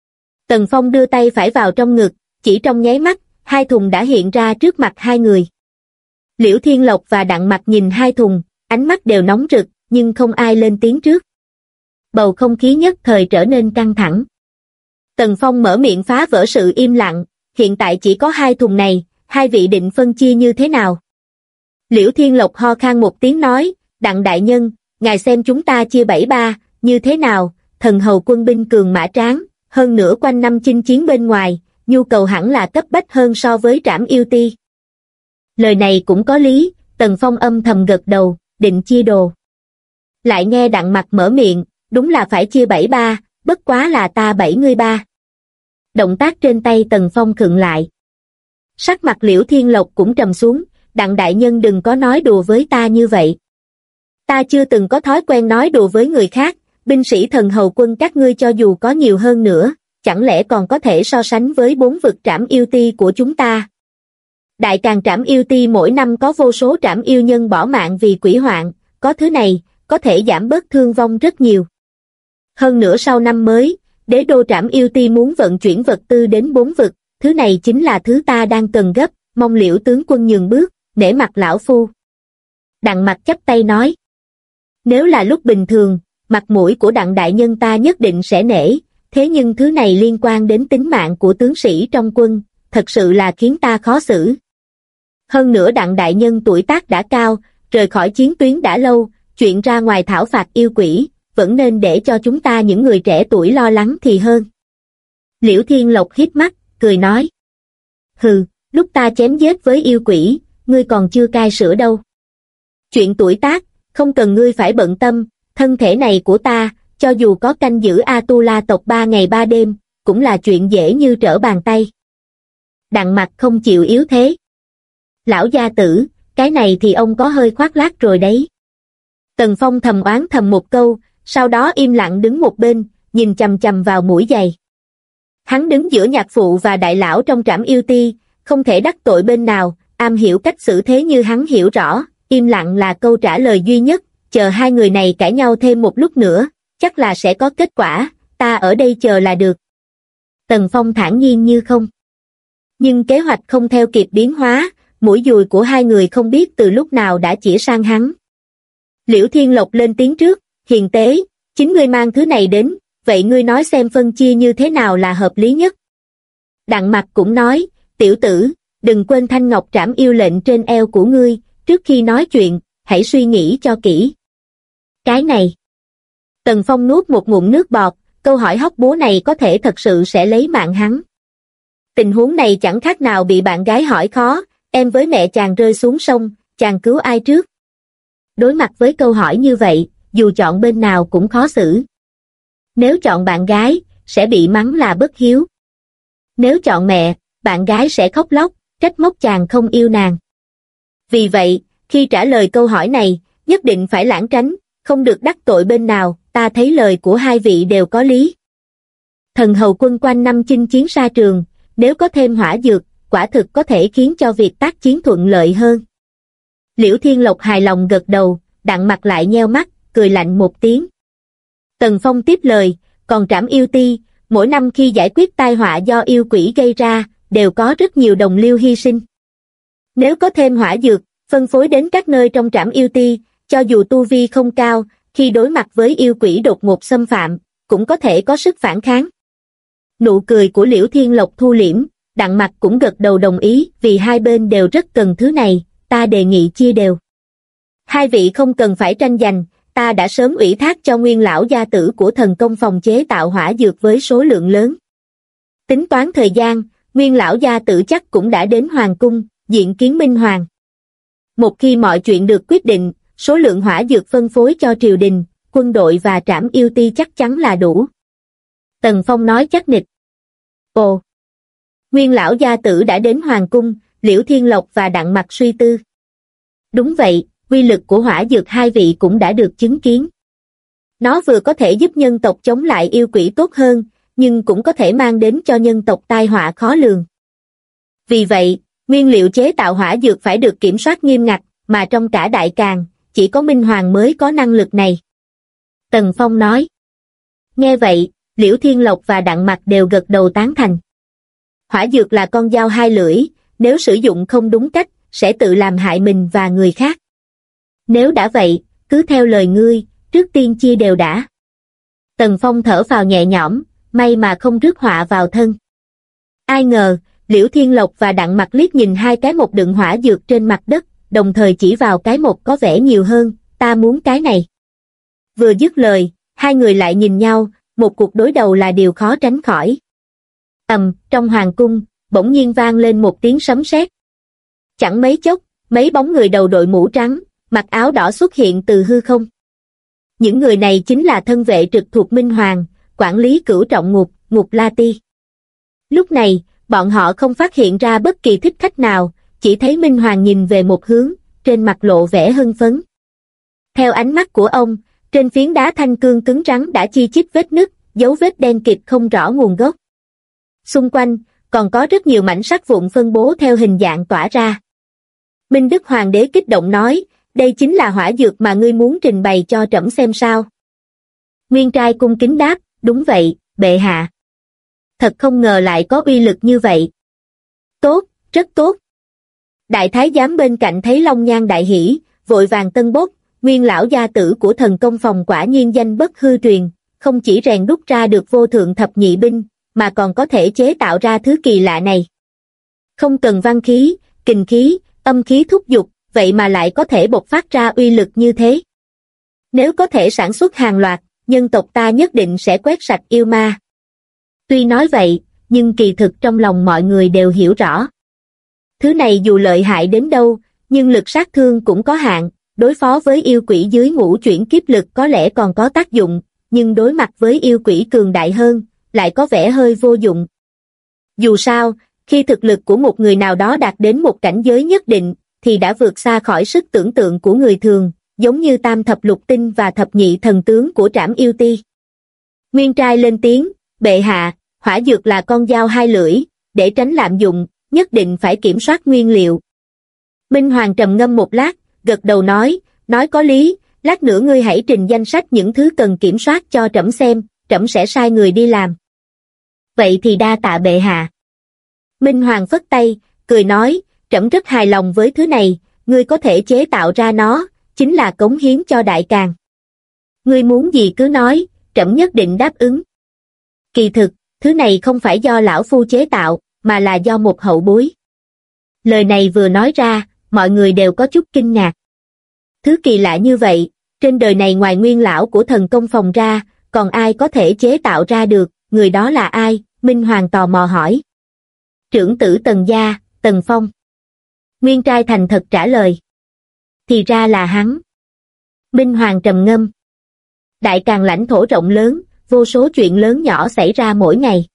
Tần Phong đưa tay phải vào trong ngực, chỉ trong nháy mắt, hai thùng đã hiện ra trước mặt hai người. Liễu Thiên Lộc và Đặng Mặc nhìn hai thùng, ánh mắt đều nóng rực, nhưng không ai lên tiếng trước. Bầu không khí nhất thời trở nên căng thẳng. Tần Phong mở miệng phá vỡ sự im lặng, hiện tại chỉ có hai thùng này, hai vị định phân chia như thế nào? Liễu Thiên Lộc ho khan một tiếng nói, Đặng đại nhân, ngài xem chúng ta chia 7-3, như thế nào? Thần hầu quân binh cường mã tráng, hơn nữa quanh năm chinh chiến bên ngoài, nhu cầu hẳn là cấp bách hơn so với Trảm Yêu Ti. Lời này cũng có lý, Tần Phong âm thầm gật đầu, định chia đồ. Lại nghe Đặng Mặc mở miệng, đúng là phải chia 7-3, bất quá là ta 7 ngươi 3. Động tác trên tay Tần Phong khựng lại. Sắc mặt Liễu Thiên Lộc cũng trầm xuống, Đặng đại nhân đừng có nói đùa với ta như vậy. Ta chưa từng có thói quen nói đùa với người khác, binh sĩ thần hầu quân các ngươi cho dù có nhiều hơn nữa, chẳng lẽ còn có thể so sánh với 4 vực Trảm Yêu Ti của chúng ta. Đại Càn Trảm Yêu Ti mỗi năm có vô số trảm yêu nhân bỏ mạng vì quỷ hoạn, có thứ này, có thể giảm bớt thương vong rất nhiều. Hơn nữa sau năm mới, đế đô Trảm Yêu Ti muốn vận chuyển vật tư đến 4 vực, thứ này chính là thứ ta đang cần gấp, mong Liễu tướng quân nhường bước, nể mặt lão phu. Đặng Mặc chắp tay nói. Nếu là lúc bình thường, mặt mũi của Đặng đại nhân ta nhất định sẽ nể, thế nhưng thứ này liên quan đến tính mạng của tướng sĩ trong quân, thật sự là khiến ta khó xử. Hơn nữa Đặng đại nhân tuổi tác đã cao, rời khỏi chiến tuyến đã lâu, chuyện ra ngoài thảo phạt yêu quỷ, vẫn nên để cho chúng ta những người trẻ tuổi lo lắng thì hơn. Liễu Thiên Lộc híp mắt, cười nói. Hừ, lúc ta chém giết với yêu quỷ, ngươi còn chưa cai sữa đâu. Chuyện tuổi tác, không cần ngươi phải bận tâm, thân thể này của ta, cho dù có canh giữ Atula tộc 3 ngày 3 đêm, cũng là chuyện dễ như trở bàn tay. Đặng Mặc không chịu yếu thế. Lão gia tử, cái này thì ông có hơi khoác lác rồi đấy. Tần Phong thầm oán thầm một câu, sau đó im lặng đứng một bên, nhìn chằm chằm vào mũi giày. Hắn đứng giữa nhạc phụ và đại lão trong Trảm Yêu Ti, không thể đắc tội bên nào, am hiểu cách xử thế như hắn hiểu rõ, im lặng là câu trả lời duy nhất, chờ hai người này cãi nhau thêm một lúc nữa, chắc là sẽ có kết quả, ta ở đây chờ là được. Tần Phong thản nhiên như không. Nhưng kế hoạch không theo kịp biến hóa, mũi dùi của hai người không biết từ lúc nào đã chĩa sang hắn. Liễu Thiên Lộc lên tiếng trước, Hiền Tế, chính ngươi mang thứ này đến, vậy ngươi nói xem phân chia như thế nào là hợp lý nhất. Đặng Mặc cũng nói, tiểu tử, đừng quên thanh ngọc trảm yêu lệnh trên eo của ngươi, trước khi nói chuyện, hãy suy nghĩ cho kỹ. Cái này. Tần Phong nuốt một ngụm nước bọt, câu hỏi hóc búa này có thể thật sự sẽ lấy mạng hắn. Tình huống này chẳng khác nào bị bạn gái hỏi khó, em với mẹ chàng rơi xuống sông, chàng cứu ai trước? Đối mặt với câu hỏi như vậy, dù chọn bên nào cũng khó xử. Nếu chọn bạn gái, sẽ bị mắng là bất hiếu. Nếu chọn mẹ, bạn gái sẽ khóc lóc, trách móc chàng không yêu nàng. Vì vậy, khi trả lời câu hỏi này, nhất định phải lảng tránh, không được đắc tội bên nào, ta thấy lời của hai vị đều có lý. Thần hầu quân quanh năm chinh chiến xa trường, nếu có thêm hỏa dược, quả thực có thể khiến cho việc tác chiến thuận lợi hơn. Liễu Thiên Lộc hài lòng gật đầu, Đặng Mặc lại nheo mắt, cười lạnh một tiếng. Tần Phong tiếp lời, còn trảm yêu ti, mỗi năm khi giải quyết tai họa do yêu quỷ gây ra, đều có rất nhiều đồng liêu hy sinh. Nếu có thêm hỏa dược, phân phối đến các nơi trong trảm yêu ti, cho dù tu vi không cao, khi đối mặt với yêu quỷ đột ngột xâm phạm, cũng có thể có sức phản kháng. Nụ cười của Liễu Thiên Lộc thu liễm, Đặng Mặc cũng gật đầu đồng ý, vì hai bên đều rất cần thứ này, ta đề nghị chia đều. Hai vị không cần phải tranh giành, ta đã sớm ủy thác cho Nguyên lão gia tử của thần công phòng chế tạo hỏa dược với số lượng lớn. Tính toán thời gian, Nguyên lão gia tử chắc cũng đã đến hoàng cung, diện kiến Minh Hoàng. Một khi mọi chuyện được quyết định, số lượng hỏa dược phân phối cho triều đình, quân đội và trảm yêu ti chắc chắn là đủ. Tần Phong nói chắc nịch. Ồ! Nguyên lão gia tử đã đến hoàng cung, Liễu Thiên Lộc và Đặng Mặc suy tư. Đúng vậy, uy lực của hỏa dược hai vị cũng đã được chứng kiến. Nó vừa có thể giúp nhân tộc chống lại yêu quỷ tốt hơn, nhưng cũng có thể mang đến cho nhân tộc tai họa khó lường. Vì vậy, nguyên liệu chế tạo hỏa dược phải được kiểm soát nghiêm ngặt, mà trong cả Đại Càn, chỉ có Minh Hoàng mới có năng lực này. Tần Phong nói. Nghe vậy, Liễu Thiên Lộc và Đặng Mặc đều gật đầu tán thành. Hỏa dược là con dao hai lưỡi, nếu sử dụng không đúng cách, sẽ tự làm hại mình và người khác. Nếu đã vậy, cứ theo lời ngươi, trước tiên chia đều đã. Tần Phong thở phào nhẹ nhõm, may mà không rước họa vào thân. Ai ngờ, Liễu Thiên Lộc và Đặng Mặc liếc nhìn hai cái một đựng hỏa dược trên mặt đất, đồng thời chỉ vào cái một có vẻ nhiều hơn, ta muốn cái này. Vừa dứt lời, hai người lại nhìn nhau, một cuộc đối đầu là điều khó tránh khỏi. Trong hoàng cung, bỗng nhiên vang lên một tiếng sấm sét. Chẳng mấy chốc, mấy bóng người đầu đội mũ trắng, mặc áo đỏ xuất hiện từ hư không. Những người này chính là thân vệ trực thuộc Minh Hoàng, quản lý cửu trọng ngục, Ngục La Ti. Lúc này, bọn họ không phát hiện ra bất kỳ thích khách nào, chỉ thấy Minh Hoàng nhìn về một hướng, trên mặt lộ vẻ hưng phấn. Theo ánh mắt của ông, trên phiến đá thanh cương cứng rắn đã chi chít vết nứt, dấu vết đen kịt không rõ nguồn gốc. Xung quanh, còn có rất nhiều mảnh sắt vụn phân bố theo hình dạng tỏa ra. Minh Đức Hoàng đế kích động nói, đây chính là hỏa dược mà ngươi muốn trình bày cho trẫm xem sao. Nguyên trai cung kính đáp, đúng vậy, bệ hạ. Thật không ngờ lại có uy lực như vậy. Tốt, rất tốt. Đại thái giám bên cạnh thấy Long Nhan đại hỉ, vội vàng tân bốc, Nguyên lão gia tử của thần công phòng quả nhiên danh bất hư truyền, không chỉ rèn đúc ra được vô thượng thập nhị binh, mà còn có thể chế tạo ra thứ kỳ lạ này. Không cần văn khí, kình khí, âm khí thúc giục, vậy mà lại có thể bộc phát ra uy lực như thế. Nếu có thể sản xuất hàng loạt, nhân tộc ta nhất định sẽ quét sạch yêu ma. Tuy nói vậy, nhưng kỳ thực trong lòng mọi người đều hiểu rõ. Thứ này dù lợi hại đến đâu, nhưng lực sát thương cũng có hạn, đối phó với yêu quỷ dưới ngũ chuyển kiếp lực có lẽ còn có tác dụng, nhưng đối mặt với yêu quỷ cường đại hơn, lại có vẻ hơi vô dụng. Dù sao, khi thực lực của một người nào đó đạt đến một cảnh giới nhất định, thì đã vượt xa khỏi sức tưởng tượng của người thường, giống như tam thập lục tinh và thập nhị thần tướng của trảm yêu ti. Nguyên trai lên tiếng, bệ hạ, hỏa dược là con dao hai lưỡi, để tránh lạm dụng, nhất định phải kiểm soát nguyên liệu. Minh Hoàng trầm ngâm một lát, gật đầu nói có lý, lát nữa ngươi hãy trình danh sách những thứ cần kiểm soát cho trẫm xem, trẫm sẽ sai người đi làm. Vậy thì đa tạ bệ hạ. Minh Hoàng phất tay, cười nói, trẫm rất hài lòng với thứ này, ngươi có thể chế tạo ra nó, chính là cống hiến cho Đại Càn. Ngươi muốn gì cứ nói, trẫm nhất định đáp ứng. Kỳ thực, thứ này không phải do lão phu chế tạo, mà là do một hậu bối. Lời này vừa nói ra, mọi người đều có chút kinh ngạc. Thứ kỳ lạ như vậy, trên đời này ngoài nguyên lão của thần công phòng ra, còn ai có thể chế tạo ra được, người đó là ai? Minh Hoàng tò mò hỏi. Trưởng tử Tần gia, Tần Phong. Nguyên trai thành thật trả lời. Thì ra là hắn. Minh Hoàng trầm ngâm. Đại Càn lãnh thổ rộng lớn, vô số chuyện lớn nhỏ xảy ra mỗi ngày.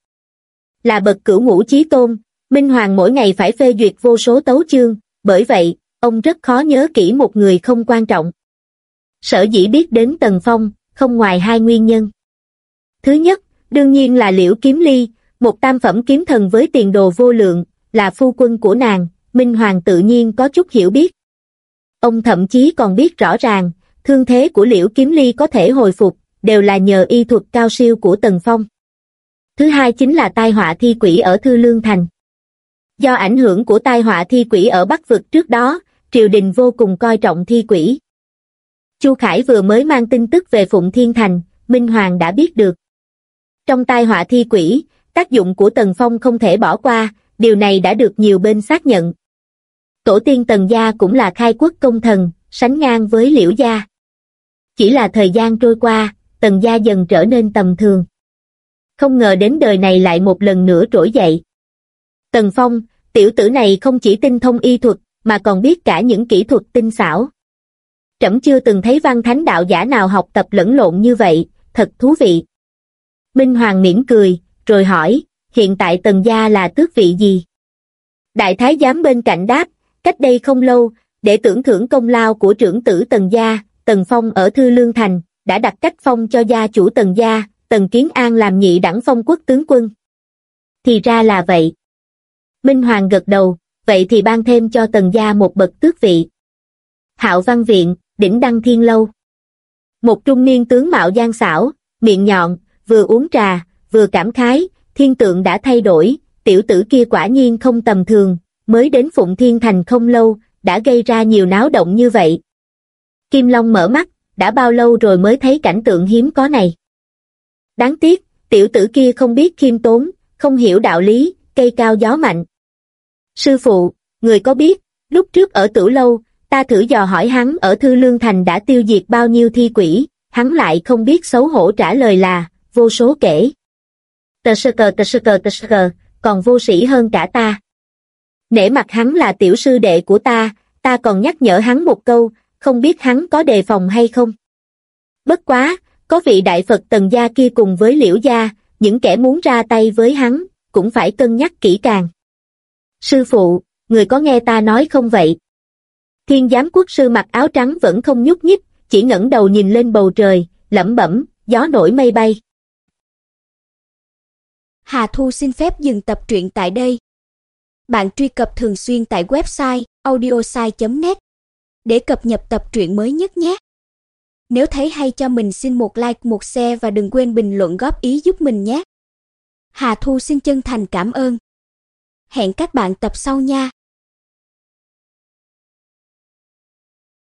Là bậc cửu ngũ chí tôn, Minh Hoàng mỗi ngày phải phê duyệt vô số tấu chương, bởi vậy, ông rất khó nhớ kỹ một người không quan trọng. Sở dĩ biết đến Tần Phong, không ngoài hai nguyên nhân. Thứ nhất, đương nhiên là Liễu Kiếm Ly, một tam phẩm kiếm thần với tiền đồ vô lượng, là phu quân của nàng, Minh Hoàng tự nhiên có chút hiểu biết. Ông thậm chí còn biết rõ ràng, thương thế của Liễu Kiếm Ly có thể hồi phục, đều là nhờ y thuật cao siêu của Tần Phong. Thứ hai chính là tai họa thi quỷ ở Thư Lương Thành. Do ảnh hưởng của tai họa thi quỷ ở Bắc Vực trước đó, triều đình vô cùng coi trọng thi quỷ. Chu Khải vừa mới mang tin tức về Phụng Thiên Thành, Minh Hoàng đã biết được. Trong tai họa thi quỷ, tác dụng của Tần Phong không thể bỏ qua, điều này đã được nhiều bên xác nhận. Tổ tiên Tần gia cũng là khai quốc công thần, sánh ngang với Liễu gia. Chỉ là thời gian trôi qua, Tần gia dần trở nên tầm thường. Không ngờ đến đời này lại một lần nữa trỗi dậy. Tần Phong, tiểu tử này không chỉ tinh thông y thuật, mà còn biết cả những kỹ thuật tinh xảo. Trẫm chưa từng thấy văn thánh đạo giả nào học tập lẫn lộn như vậy, thật thú vị. Minh Hoàng mỉm cười, rồi hỏi, hiện tại Tần gia là tước vị gì? Đại thái giám bên cạnh đáp, cách đây không lâu, để tưởng thưởng công lao của trưởng tử Tần gia, Tần Phong ở Thư Lương Thành, đã đặt cách phong cho gia chủ Tần gia, Tần Kiến An làm nhị đẳng phong quốc tướng quân. Thì ra là vậy. Minh Hoàng gật đầu, vậy thì ban thêm cho Tần gia một bậc tước vị. Hạo Văn Viện, đỉnh Đăng Thiên Lâu. Một trung niên tướng mạo gian xảo, miệng nhọn, vừa uống trà, vừa cảm khái, thiên tượng đã thay đổi, tiểu tử kia quả nhiên không tầm thường, mới đến Phụng Thiên Thành không lâu, đã gây ra nhiều náo động như vậy. Kim Long mở mắt, đã bao lâu rồi mới thấy cảnh tượng hiếm có này. Đáng tiếc, tiểu tử kia không biết khiêm tốn, không hiểu đạo lý, cây cao gió mạnh. Sư phụ, người có biết, lúc trước ở Tửu Lâu, ta thử dò hỏi hắn ở Thư Lương Thành đã tiêu diệt bao nhiêu thi quỷ, hắn lại không biết xấu hổ trả lời là, vô số kể. Tờ sơ cờ, còn vô sĩ hơn cả ta. Nể mặt hắn là tiểu sư đệ của ta còn nhắc nhở hắn một câu, không biết hắn có đề phòng hay không. Bất quá, có vị đại Phật Tần gia kia cùng với Liễu gia, những kẻ muốn ra tay với hắn, cũng phải cân nhắc kỹ càng. Sư phụ, người có nghe ta nói không vậy? Thiên giám quốc sư mặc áo trắng vẫn không nhúc nhích, chỉ ngẩng đầu nhìn lên bầu trời, lẩm bẩm, gió nổi mây bay. Hà Thu xin phép dừng tập truyện tại đây. Bạn truy cập thường xuyên tại website audiosai.net để cập nhật tập truyện mới nhất nhé. Nếu thấy hay cho mình xin một like, một share và đừng quên bình luận góp ý giúp mình nhé. Hà Thu xin chân thành cảm ơn. Hẹn các bạn tập sau nha.